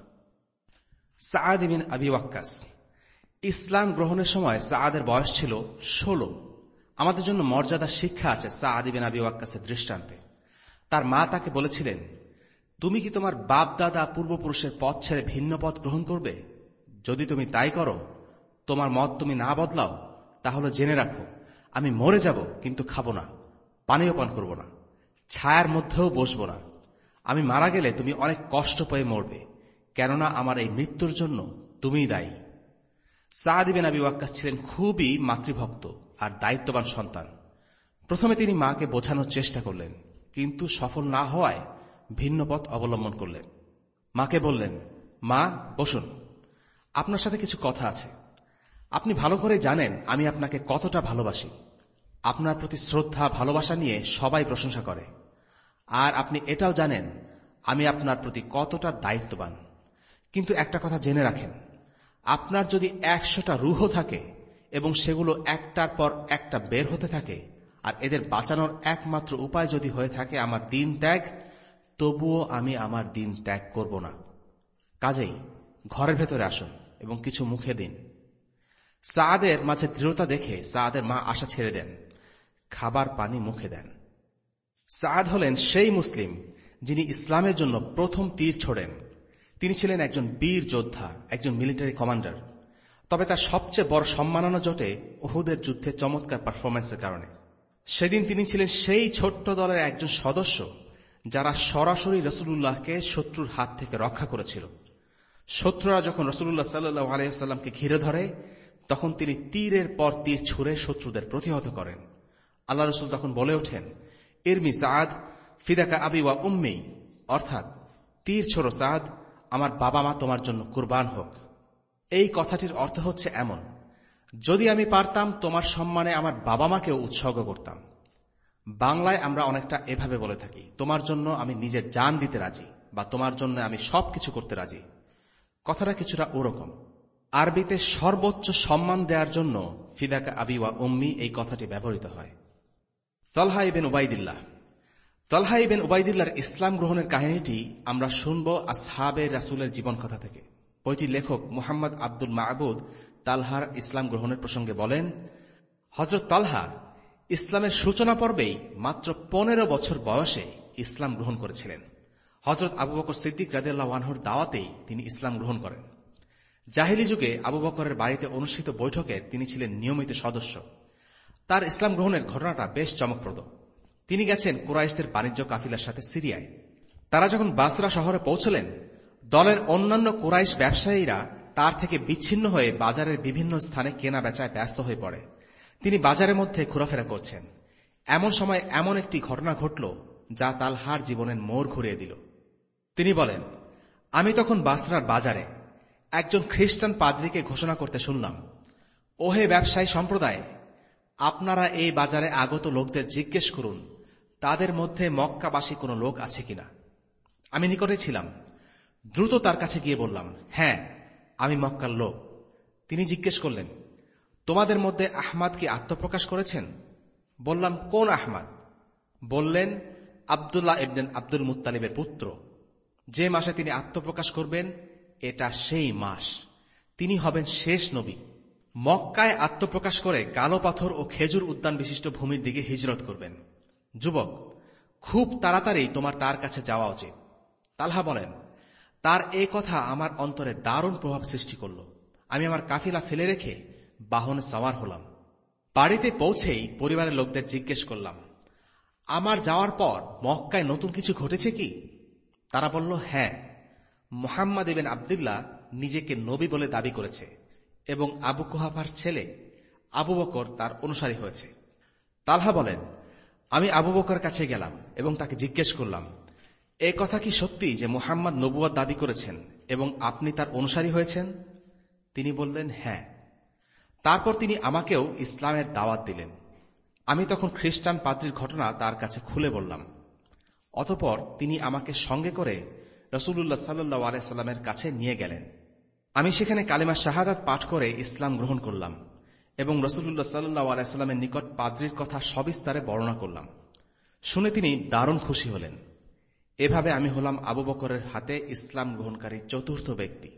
সাআদ ইবনে আবি ওয়াক্কাস। ইসলাম গ্রহণের সময় সাআদের বয়স ছিল ষোলো। আমাদের জন্য মর্যাদার শিক্ষা আছে সাআদ ইবনে আবি ওয়াক্কাসের দৃষ্টান্তে। তার মা তাকে বলেছিলেন, তুমি কি তোমার বাপ দাদা পূর্বপুরুষের পথ ছেড়ে ভিন্ন পথ গ্রহণ করবে? যদি তুমি তাই করো, তোমার মত তুমি না বদলাও, তাহলে জেনে রাখো আমি মরে যাব কিন্তু খাবো না, পানীয় পান করব না, ছায়ার মধ্যেও বসবো না। আমি মারা গেলে তুমি অনেক কষ্ট পেয়ে মরবে, কেননা আমার এই মৃত্যুর জন্য তুমিই দায়ী। সাআদ ইবনে আবি ওয়াক্কাস ছিলেন খুবই মাতৃভক্ত আর দায়িত্ববান সন্তান। প্রথমে তিনি মাকে বোঝানোর চেষ্টা করলেন, কিন্তু সফল না হওয়ায় ভিন্ন পথ অবলম্বন করলেন। মাকে বললেন, মা বসুন, আপনার সাথে কিছু কথা আছে। আপনি ভালো করে জানেন আমি আপনাকে কতটা ভালোবাসি। আপনার প্রতি শ্রদ্ধা ভালোবাসা নিয়ে সবাই প্রশংসা করে। আর আপনি এটাও জানেন আমি আপনার প্রতি কতটা দায়িত্ববান। কিন্তু একটা কথা জেনে রাখেন, আপনার যদি একশোটা রূহ থাকে এবং সেগুলো একটার পর একটা বের হতে থাকে, আর এদের বাঁচানোর একমাত্র উপায় যদি হয়ে থাকে আমার দিন ত্যাগ, তবুও আমি আমার দিন ত্যাগ করব না। কাজেই ঘরের ভেতরে আসুন এবং কিছু মুখে দিন। সাদের মাঝে দৃঢ়তা দেখে সাদের মা আশা ছেড়ে দেন, খাবার পানি মুখে দেন। সাদ হলেন সেই মুসলিম যিনি ইসলামের জন্য প্রথম তীর ছোড়েন। তিনি ছিলেন একজন বীর যোদ্ধা, একজন মিলিটারি কমান্ডার। তবে তার সবচেয়ে বড় সম্মাননা জোটে উহুদের যুদ্ধে চমৎকার পারফরম্যান্সের কারণে। সেদিন তিনি ছিলেন সেই ছোট্ট দলের একজন সদস্য যারা সরাসরি রাসূলুল্লাহকে শত্রুর হাত থেকে রক্ষা করেছিল। শত্রুরা যখন রাসূলুল্লাহ সাল্লাল্লাহু আলাইহি ওয়াসাল্লামকে ঘিরে ধরে, তখন তিনি তীরের পর তীর ছুঁড়ে শত্রুদের প্রতিহত করেন। আল্লাহ রাসূল তখন বলে ওঠেন, ইরমি সাদ ফিদাকা আবি ওয়া উম্মি, অর্থাৎ তীর ছোড়ো সাদ, আমার বাবা মা তোমার জন্য কুরবান হোক। এই কথাটির অর্থ হচ্ছে এমন, যদি আমি পারতাম তোমার সম্মানে আমার বাবা মাকেও উৎসর্গ করতাম। বাংলায় আমরা অনেকটা এভাবে বলে থাকি, তোমার জন্য আমি নিজের জান দিতে রাজি, বা তোমার জন্য আমি সবকিছু করতে রাজি। কথাটা কিছুটা ওরকম। আরবিতে সর্বোচ্চ সম্মান দেওয়ার জন্য ফিদাকা আবি ওয়া উম্মি এই কথাটি ব্যবহৃত হয়। তালহা ইবনে উবাইদিল্লাহ তালহা ইবনে উবাইদিল্লাহর ইসলাম গ্রহণের কাহিনীটি আমরা শুনব আসহাবে রাসূলের জীবন কথা থেকে। বইটির লেখক মুহাম্মদ আব্দুল মাহবুদ তালহার ইসলাম গ্রহণের প্রসঙ্গে বলেন, হযরত তালহা ইসলামের সূচনা পর্বেই মাত্র পনেরো বছর বয়সে ইসলাম গ্রহণ করেছিলেন। হযরত আবু বকর সিদ্দিক রাদিয়াল্লাহু আনহুর দাওয়াতেই তিনি ইসলাম গ্রহণ করেন। জাহেলি যুগে আবু বকরের বাড়িতে অনুষ্ঠিত বৈঠকের তিনি ছিলেন নিয়মিত সদস্য। তার ইসলাম গ্রহণের ঘটনাটা বেশ চমকপ্রদ। তিনি গেছেন কুরাইশদের বাণিজ্য কাফিলার সাথে সিরিয়ায়। তারা যখন বাসরা শহরে পৌঁছলেন, দলের অন্যান্য কুরাইশ ব্যবসায়ীরা তার থেকে বিচ্ছিন্ন হয়ে বাজারের বিভিন্ন স্থানে কেনা বেচায় ব্যস্ত হয়ে পড়ে। তিনি বাজারের মধ্যে ঘোরাফেরা করছেন। এমন সময় এমন একটি ঘটনা ঘটল যা তালহার জীবনের মোড় ঘুরিয়ে দিল। তিনি বলেন, আমি তখন বাসরার বাজারে একজন খ্রিস্টান পাদ্রীকে ঘোষণা করতে শুনলাম, ওহে ব্যবসায়ী সম্প্রদায়, আপনারা এই বাজারে আগত লোকদের জিজ্ঞেস করুন তাদের মধ্যে মক্কাবাসী কোনো লোক আছে কিনা। আমি নিকটে ছিলাম। দ্রুত তার কাছে গিয়ে বললাম, হ্যাঁ, আমি মক্কার লোক। তিনি জিজ্ঞেস করলেন, তোমাদের মধ্যে আহমাদ কি আত্মপ্রকাশ করেছেন? বললাম, কোন আহমাদ? বললেন, আব্দুল্লাহ ইবনে আব্দুল মুত্তালিবের পুত্র। যে মাসে তিনি আত্মপ্রকাশ করবেন এটা সেই মাস। তিনি হবেন শেষ নবী। মক্কায় আত্মপ্রকাশ করে কালো পাথর ও খেজুর উদ্যান বিশিষ্ট ভূমির দিকে হিজরত করবেন। যুবক, খুব তাড়াতাড়ি তোমার তার কাছে যাওয়া উচিত। তালহা বলেন, তার এই কথা আমার অন্তরে দারুণ প্রভাব সৃষ্টি করল। আমি আমার কাফিলা ফেলে রেখে বাহনে সওয়ার হলাম। বাড়িতে পৌঁছেই পরিবারের লোকদের জিজ্ঞেস করলাম, আমার যাওয়ার পর মক্কায় নতুন কিছু ঘটেছে কি? তারা বলল, হ্যাঁ, মুহাম্মদ ইবনে আব্দুল্লাহ নিজেকে নবী বলে দাবি করেছে এবং আবু কুহাফার ছেলে আবু বকর তার অনুসারী হয়েছে। তালহা বলেন, আমি আবু বকরের কাছে গেলাম এবং তাকে জিজ্ঞেস করলাম, এ কথা কি সত্যি যে মুহাম্মদ নবুয়ত দাবি করেছেন এবং আপনি তার অনুসারী হয়েছেন? তিনি বললেন, হ্যাঁ। তারপর তিনি আমাকেও ইসলামের দাওয়াত দিলেন। আমি তখন খ্রিস্টান পাদ্রীর ঘটনা তার কাছে খুলে বললাম। অতঃপর তিনি আমাকে সঙ্গে করে রাসূলুল্লাহ সাল্লাল্লাহু আলাইহি সাল্লামের কাছে নিয়ে গেলেন। আমি সেখানে কালিমা শাহাদাত পাঠ করে ইসলাম গ্রহণ করলাম এবং রাসূলুল্লাহ সাল্লাল্লাহু আলাইহি সাল্লামের নিকট পাদ্রীর কথা সবিস্তারে বর্ণনা করলাম। শুনে তিনি দারুণ খুশি হলেন। এভাবে আমি হলাম আবু বকরের হাতে ইসলাম গ্রহণকারী চতুর্থ ব্যক্তি।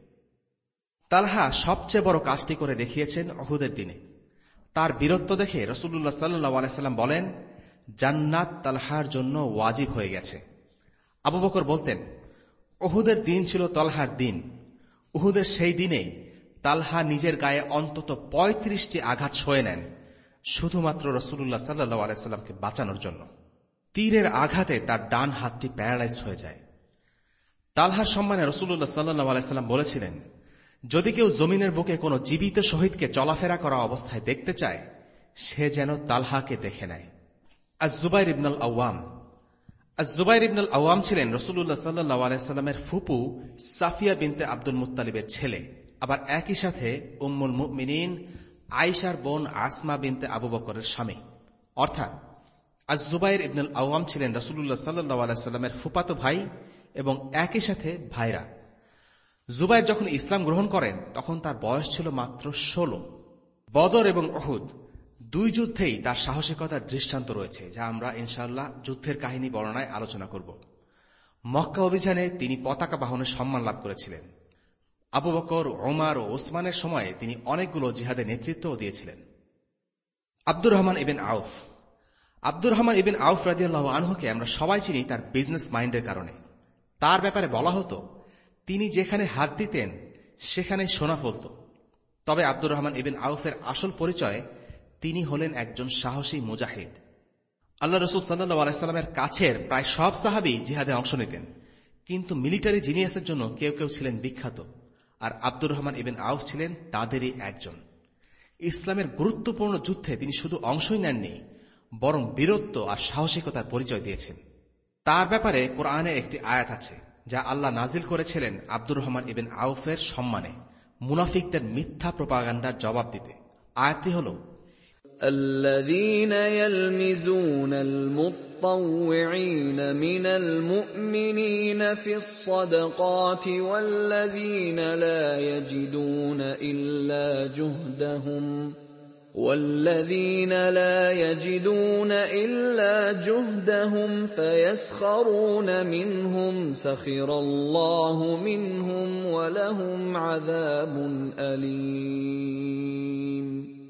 তালহা সবচেয়ে বড় কাজটি করে দেখিয়েছেন উহুদের দিনে। তার বীরত্ব দেখে রাসূলুল্লাহ সাল্লাল্লাহু আলাইহি সাল্লাম বলেন, জান্নাত তালহার জন্য ওয়াজিব হয়ে গেছে। আবু বকর বলতেন, উহুদের দিন ছিল তালহার দিন। উহুদের সেই দিনে তালহা নিজের গায়ে অন্তত পঁয়ত্রিশটি আঘাত সয়ে নেন, শুধুমাত্র রাসূলুল্লাহ সাল্লাল্লাহু আলাইহি সাল্লামকে বাঁচানোর জন্য। তীরের আঘাতে তার ডান হাতটি প্যারালাইজড হয়ে যায়। তালহার সম্মানে রাসূলুল্লাহ সাল্লাল্লাহু আলাইহি সাল্লাম বলেছিলেন, যদি কেউ জমিনের বুকে কোনো জীবিত শহীদকে চলাফেরা করা অবস্থায় দেখতে চায়, সে যেন তালহাকে দেখে নেয়। আজ-জুবাইর ইবনুল আওয়াম আজ-জুবাইর ইবনুল আওয়াম ছিলেন রাসূলুল্লাহ সাল্লাল্লাহু আলাইহি সাল্লামের ফুপু সাফিয়া বিনতে আব্দুল মুত্তালিবের ছেলে, আবার একই সাথে উম্মুল মুমিনিন আয়েশার বোন আসমা বিনতে আবু বকরের স্বামী। অর্থাৎ আজ-জুবাইর ইবনুল আওয়াম ছিলেন রাসূলুল্লাহ সাল্লাল্লাহু আলাইহি সাল্লামের ফুফাতো ভাই এবং একই সাথে ভাইরা। জুবাইর যখন ইসলাম গ্রহণ করেন তখন তার বয়স ছিল মাত্র ষোলো। বদর এবং উহুদ দুই যুদ্ধেই তার সাহসিকতার দৃষ্টান্ত রয়েছে, যা আমরা ইনশাআল্লাহ যুদ্ধের কাহিনী বর্ণনায় আলোচনা করব। মক্কা অভিযানে তিনি পতাকা বাহনের সম্মান লাভ করেছিলেন। আবু বকর, ওমর ও ওসমানের সময়ে তিনি অনেকগুলো জিহাদের নেতৃত্বও দিয়েছিলেন। আব্দুর রহমান ইবিন আউফ আব্দুর রহমান ইবিন আউফ রাদিয়াল্লাহু আনহুকে আমরা সবাই চিনি তার বিজনেস মাইন্ডের কারণে। তার ব্যাপারে বলা হতো তিনি যেখানে হাত দিতেন সেখানে সোনা ফলত। তবে আব্দুর রহমান ইবিন আউফের আসল পরিচয় তিনি হলেন একজন সাহসী মুজাহিদ। আল্লাহ রাসূল সাল্লাল্লাহু আলাইহি সাল্লামের কাছের প্রায় সব সাহাবী জিহাদে অংশ নিতেন, কিন্তু মিলিটারি জিনিয়াসের জন্য কেউ কেউ ছিলেন বিখ্যাত, আর আব্দুর রহমান ইবিন আউফ ছিলেন তাদেরই একজন। ইসলামের গুরুত্বপূর্ণ যুদ্ধে তিনি শুধু অংশই নেননি, বরং বীরত্ব আর সাহসিকতার পরিচয় দিয়েছেন। তার ব্যাপারে কোরআনে একটি আয়াত আছে যা আল্লাহ নাজিল করেছিলেন আব্দুর রহমান ইবিন আউফের সম্মানে, মুনাফিকদের মিথ্যা প্রোপাগান্ডার জবাব দিতে। আয়াতটি হল, الذين يلمزون المطوعين من المؤمنين في الصدقات والذين لا يجدون إلا جهدهم والذين لا يجدون إلا جهدهم فيسخرون منهم سخر الله منهم ولهم عذاب أليم।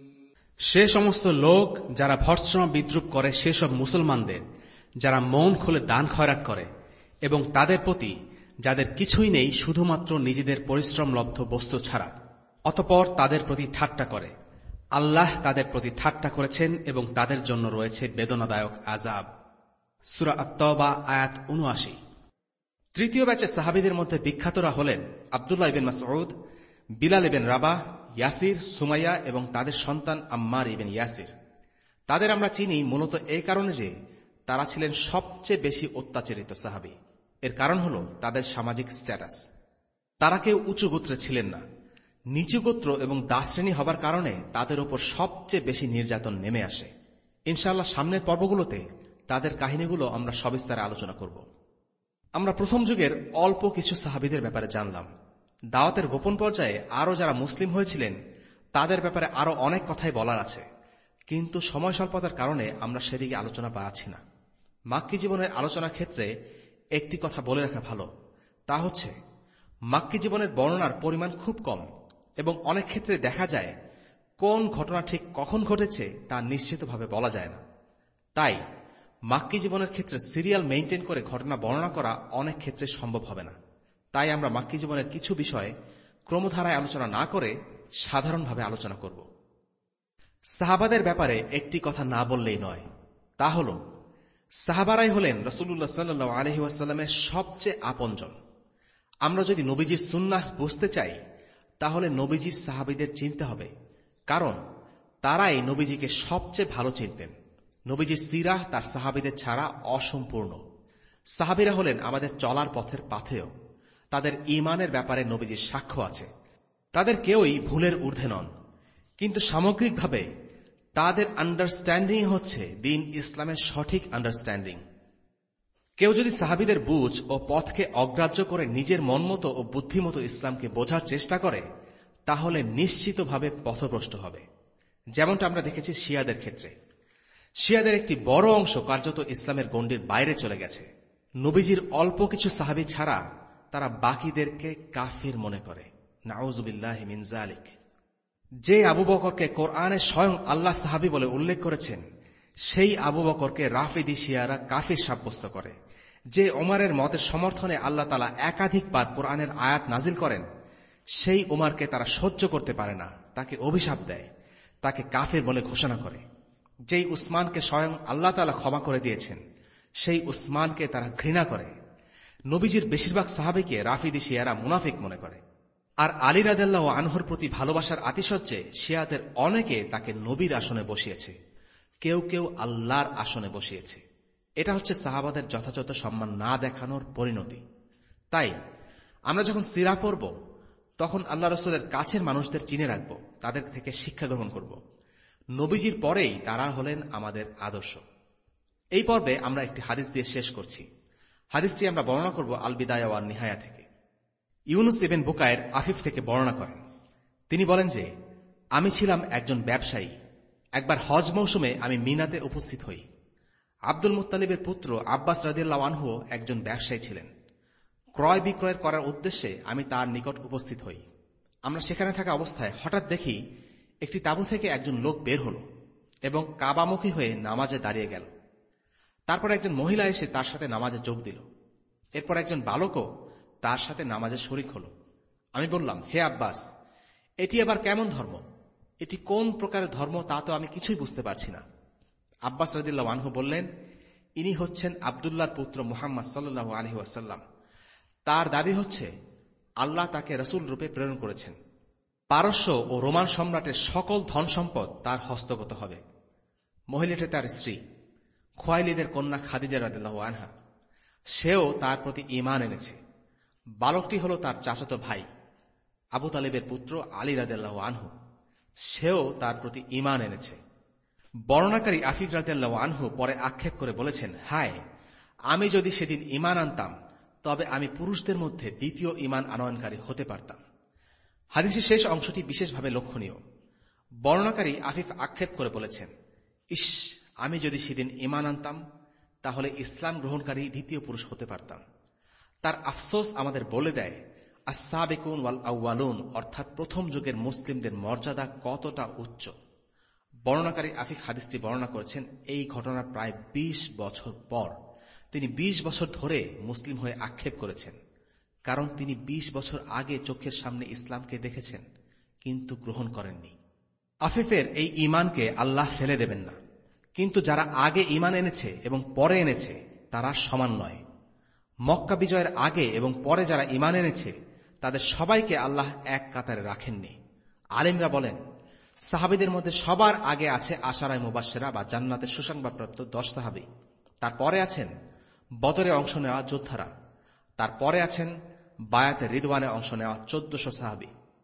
সে সমস্ত লোক যারা ভর্ৎসনা বিদ্রুপ করে সেসব মুসলমানদের যারা মন খুলে দান খয়রাত করে এবং তাদের প্রতি যাদের কিছুই নেই শুধুমাত্র নিজেদের পরিশ্রমলব্ধ বস্তু ছাড়া, অতঃপর তাদের প্রতি ঠাট্টা করে। আল্লাহ তাদের প্রতি ঠাট্টা করেছেন এবং তাদের জন্য রয়েছে বেদনাদায়ক আযাব। সূরা আত-তাওবা আয়াত উনআশি। তৃতীয় ব্যাচের সাহাবীদের মধ্যে বিখ্যাতরা হলেন আব্দুল্লাহ ইবিন মাসউদ, বিলাল ইবিন রাবাহ, ইয়াসির, সুমাইয়া এবং তাদের সন্তান আম্মার ইবিন ইয়াসির। তাদের আমরা চিনি মূলত এই কারণে যে তারা ছিলেন সবচেয়ে বেশি অত্যাচারিত সাহাবী। এর কারণ হল তাদের সামাজিক স্ট্যাটাস। তারা কেউ উঁচু গোত্রে ছিলেন না। নিচু গোত্র এবং দাসশ্রেণী হবার কারণে তাদের উপর সবচেয়ে বেশি নির্যাতন নেমে আসে। ইনশাআল্লাহ সামনের পর্বগুলোতে তাদের কাহিনীগুলো আমরা সবিস্তারে আলোচনা করব। আমরা প্রথম যুগের অল্প কিছু সাহাবীদের ব্যাপারে জানলাম। দাওয়াতের গোপন পর্যায়ে আরও যারা মুসলিম হয়েছিলেন তাদের ব্যাপারে আরও অনেক কথাই বলার আছে, কিন্তু সময় স্বল্পতার কারণে আমরা সেদিকে আলোচনা পাচ্ছি না। মাক্কী জীবনের আলোচনার ক্ষেত্রে একটি কথা বলে রাখা ভালো, তা হচ্ছে মাক্কী জীবনের বর্ণনার পরিমাণ খুব কম এবং অনেক ক্ষেত্রে দেখা যায় কোন ঘটনা ঠিক কখন ঘটেছে তা নিশ্চিতভাবে বলা যায় না। তাই মাক্কী জীবনের ক্ষেত্রে সিরিয়াল মেইনটেইন করে ঘটনা বর্ণনা করা অনেক ক্ষেত্রে সম্ভব হবে না। তাই আমরা মাক্কী জীবনের কিছু বিষয় ক্রমধারায় আলোচনা না করে সাধারণভাবে আলোচনা করব। সাহাবাদের ব্যাপারে একটি কথা না বললেই নয়, তা হল সাহাবারাই হলেন রাসূলুল্লাহ সাল্লাল্লাহু আলাইহি ওয়াসাল্লামের সবচেয়ে আপনজন। আমরা যদি নবীজির সুন্নাহ বুঝতে চাই তাহলে নবীজির সাহাবীদের চিনতে হবে, কারণ তারাই নবীজিকে সবচেয়ে ভালো চিনতেন। নবীজির সিরাহ তার সাহাবীদের ছাড়া অসম্পূর্ণ। সাহাবীরা হলেন আমাদের চলার পথের পাথেয়। তাদের ঈমানের ব্যাপারে নবীজির সাক্ষ্য আছে। তাদের কেউই ভুলের ঊর্ধ্বে নন, কিন্তু সামগ্রিকভাবে তাদের আন্ডারস্ট্যান্ডিং হচ্ছে দিন ইসলামের সঠিক আন্ডারস্ট্যান্ডিং। কেউ যদি সাহাবীদের বুঝ ও পথকে অগ্রাহ্য করে নিজের মনমতো ও বুদ্ধিমতো ইসলামকে বোঝার চেষ্টা করে তাহলে নিশ্চিতভাবে পথভ্রষ্ট হবে, যেমনটা আমরা দেখেছি শিয়াদের ক্ষেত্রে। শিয়াদের একটি বড় অংশ কার্যত ইসলামের গণ্ডির বাইরে চলে গেছে। নবীজির অল্প কিছু সাহাবী ছাড়া তারা বাকিদেরকে কাফির মনে করে। নাউযুবিল্লাহি মিন যালিক। যে আবু বকরকে কোরআনে স্বয়ং আল্লাহ সাহাবী বলে উল্লেখ করেছেন, সেই আবু বকরকে রাফিদি শিয়ারা কাফির সাব্যস্ত করে। যে ওমরের মতের সমর্থনে আল্লাহ তাআলা একাধিকবার কোরআনের আয়াত নাজিল করেন, সেই ওমরকে তারা সহ্য করতে পারে না, তাকে অভিশাপ দেয়, তাকে কাফির বলে ঘোষণা করে। যেই উসমানকে স্বয়ং আল্লাহ তাআলা ক্ষমা করে দিয়েছেন, সেই উসমানকে তারা ঘৃণা করে। নবীজির বেশিরভাগ সাহাবীকে রাফিদি শিয়ারা মুনাফিক মনে করে। আর আলী রাদিয়াল্লাহু আনহুর প্রতি ভালোবাসার আতিশয্যে শিয়াদের অনেকে তাকে নবীর আসনে বসিয়েছে। কেউ কেউ আল্লাহর আসনে বসিয়েছে। এটা হচ্ছে সাহাবাদের যথাযথ সম্মান না দেখানোর পরিণতি। তাই আমরা যখন সিরা পড়ব তখন আল্লাহ রাসূলের কাছের মানুষদের চিনে রাখব, তাদের থেকে শিক্ষা গ্রহণ করব। নবীজির পরেই তারা হলেন আমাদের আদর্শ। এই পর্বে আমরা একটি হাদিস দিয়ে শেষ করছি। হাদিসটি আমরা বর্ণনা করব আল বিদায়া ওয়ান নিহায়া থেকে। ইউনুস ইবনে বুকায়ের আফিফ থেকে বর্ণনা করেন। তিনি বলেন যে, আমি ছিলাম একজন ব্যবসায়ী। একবার হজ মৌসুমে আমি মিনাতে উপস্থিত হই। আব্দুল মুত্তালিবের পুত্র আব্বাস রাদিয়াল্লাহু আনহু একজন ব্যবসায়ী ছিলেন। ক্রয় বিক্রয় করার উদ্দেশ্যে আমি তার নিকট উপস্থিত হই। আমরা সেখানে থাকা অবস্থায় হঠাৎ দেখি একটি তাঁবু থেকে একজন লোক বের হল এবং কাবামুখী হয়ে নামাজে দাঁড়িয়ে গেল। তারপর একজন মহিলা এসে তার সাথে নামাজে যোগ দিল। এরপর একজন বালকও তার সাথে নামাজে শরিক হল। আমি বললাম, হে আব্বাস, এটি আবার কেমন ধর্ম? এটি কোন প্রকারের ধর্ম তা তো আমি কিছুই বুঝতে পারছি না। আব্বাস রাদিয়াল্লাহু আনহু বললেন, ইনি হচ্ছেন আব্দুল্লাহর পুত্র মুহাম্মদ সাল্লাল্লাহু আলাইহি ওয়াসাল্লাম। তার দাবি হচ্ছে আল্লাহ তাকে রাসূল রূপে প্রেরণ করেছেন। পারস্য ও রোমান সম্রাটের সকল ধন সম্পদ তার হস্তগত হবে। মহিলাটি তার স্ত্রী, খুয়াইলিদের কন্যা খাদিজা রাদিয়াল্লাহু আনহা। সেও তার প্রতি ঈমান এনেছে। বালকটি হল তার চাচাতো ভাই আবু তালিবের পুত্র আলী রাদিয়াল্লাহু আনহু। সেও তার প্রতি ঈমান এনেছে। বর্ণনাকারী আফিফ রাদিয়াল্লাহু আনহু পরে আক্ষেপ করে বলেছেন, হায়, আমি যদি সেদিন ঈমান আনতাম তবে আমি পুরুষদের মধ্যে দ্বিতীয় ঈমান আনয়নকারী হতে পারতাম। হাদিসের শেষ অংশটি বিশেষভাবে লক্ষণীয়। বর্ণনাকারী আফিফ আক্ষেপ করে বলেছেন, ইস, আমি যদি সেদিন ঈমান আনতাম তাহলে ইসলাম গ্রহণকারী দ্বিতীয় পুরুষ হতে পারতাম। তার আফসোস আমাদের বলে দেয় আস-সাবিকুন ওয়াল আউয়ালুন অর্থাৎ প্রথম যুগের মুসলিমদের মর্যাদা কতটা উচ্চ। বর্ণনাকারী আফিফ হাদিসটি বর্ণনা করেছেন এই ঘটনার প্রায় বিশ বছর পর। তিনি বিশ বছর ধরে মুসলিম হয়ে আক্ষেপ করেছেন, কারণ তিনি বিশ বছর আগে চোখের সামনে ইসলামকে দেখেছেন কিন্তু গ্রহণ করেননি। আফিফের এই ঈমানকে আল্লাহ ফেলে দেবেন না, কিন্তু যারা আগে ঈমান এনেছে এবং পরে এনেছে তারা সমান নয়। মক্কা বিজয়ের আগে এবং পরে যারা ঈমান এনেছে তাদের সবাইকে আল্লাহ এক কাতারে রাখেননি। আলেমরা বলেন, সাহাবীদের মধ্যে সবার আগে আছে আশারায়ে মুবাশশিরা বা জান্নাতের সুসংবাদপ্রাপ্ত দশ সাহাবী। তারপরে আছেন বদরে অংশ নেওয়া যোদ্ধারা। তারপরে আছেন বায়াতে রিদওয়ানে অংশ নেওয়া চোদ্দশো সাহাবী।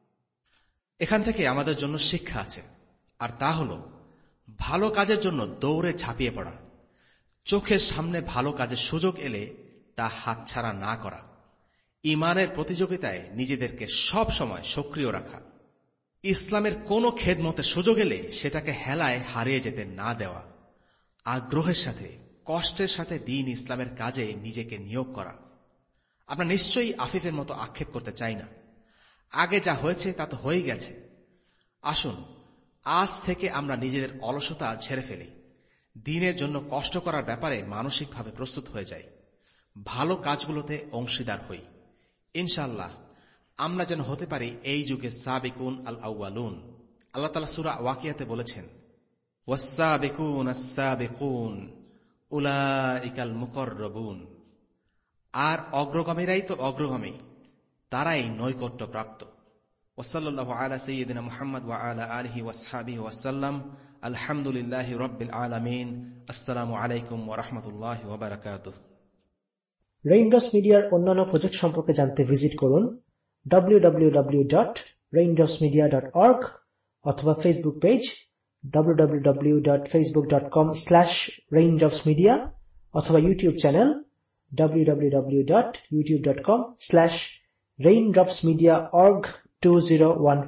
এখান থেকে আমাদের জন্য শিক্ষা আছে, আর তা হল ভালো কাজের জন্য দৌড়ে ঝাঁপিয়ে পড়া। চোখের সামনে ভালো কাজের সুযোগ এলে তা হাতছাড়া না করা। ঈমানের প্রতিযোগিতায় নিজেদেরকে সব সময় সক্রিয় রাখা। ইসলামের কোনো খেদমতের সুযোগ এলে সেটাকে হেলায় হারিয়ে যেতে না দেওয়া। আগ্রহের সাথে কষ্টের সাথে দিন ইসলামের কাজে নিজেকে নিয়োগ করা। আমরা নিশ্চয়ই আফিফের মতো আক্ষেপ করতে চাই না। আগে যা হয়েছে তা তো হয়ে গেছে। আসুন আজ থেকে আমরা নিজেদের অলসতা ঝেড়ে ফেলি, দিনের জন্য কষ্ট করার ব্যাপারে মানসিকভাবে প্রস্তুত হয়ে যাই, ভালো কাজগুলোতে অংশীদার হই। ইনশাআল্লাহ আমরা যেন হতে পারি এই যুগে সাবিকুন আল আউয়ালুন। আল্লাহ তাআলা সূরা ওয়াকিয়াতে বলেছেন, ওয়াস-সাবিকুন আস-সাবিকুন উলাইকাল মুকাররাবুন। আর অগ্রগামীরাই তো অগ্রগামী, তারাই নৈকট্য প্রাপ্ত। ওয়াসাল্লাল্লাহু আলা সাইয়্যিদিনা মুহাম্মদ ওয়া আলা আলিহি ওয়াসহাবিহি ওয়াসাল্লাম। আলহামদুলিল্লাহি রাব্বিল আলামিন। আসসালামু আলাইকুম ওয়া রাহমাতুল্লাহি ওয়া বারাকাতুহু। রেইনড্রপস মিডিয়ার অন্যান্য প্রজেক্ট সম্পর্কে জানতে ভিজিট করুন W W W dot raindrops media dot org অথবা Facebook page W W W dot Facebook dot com slash raindrops media অথবা YouTube channel W W W dot YouTube dot com slash raindrops media org two zero one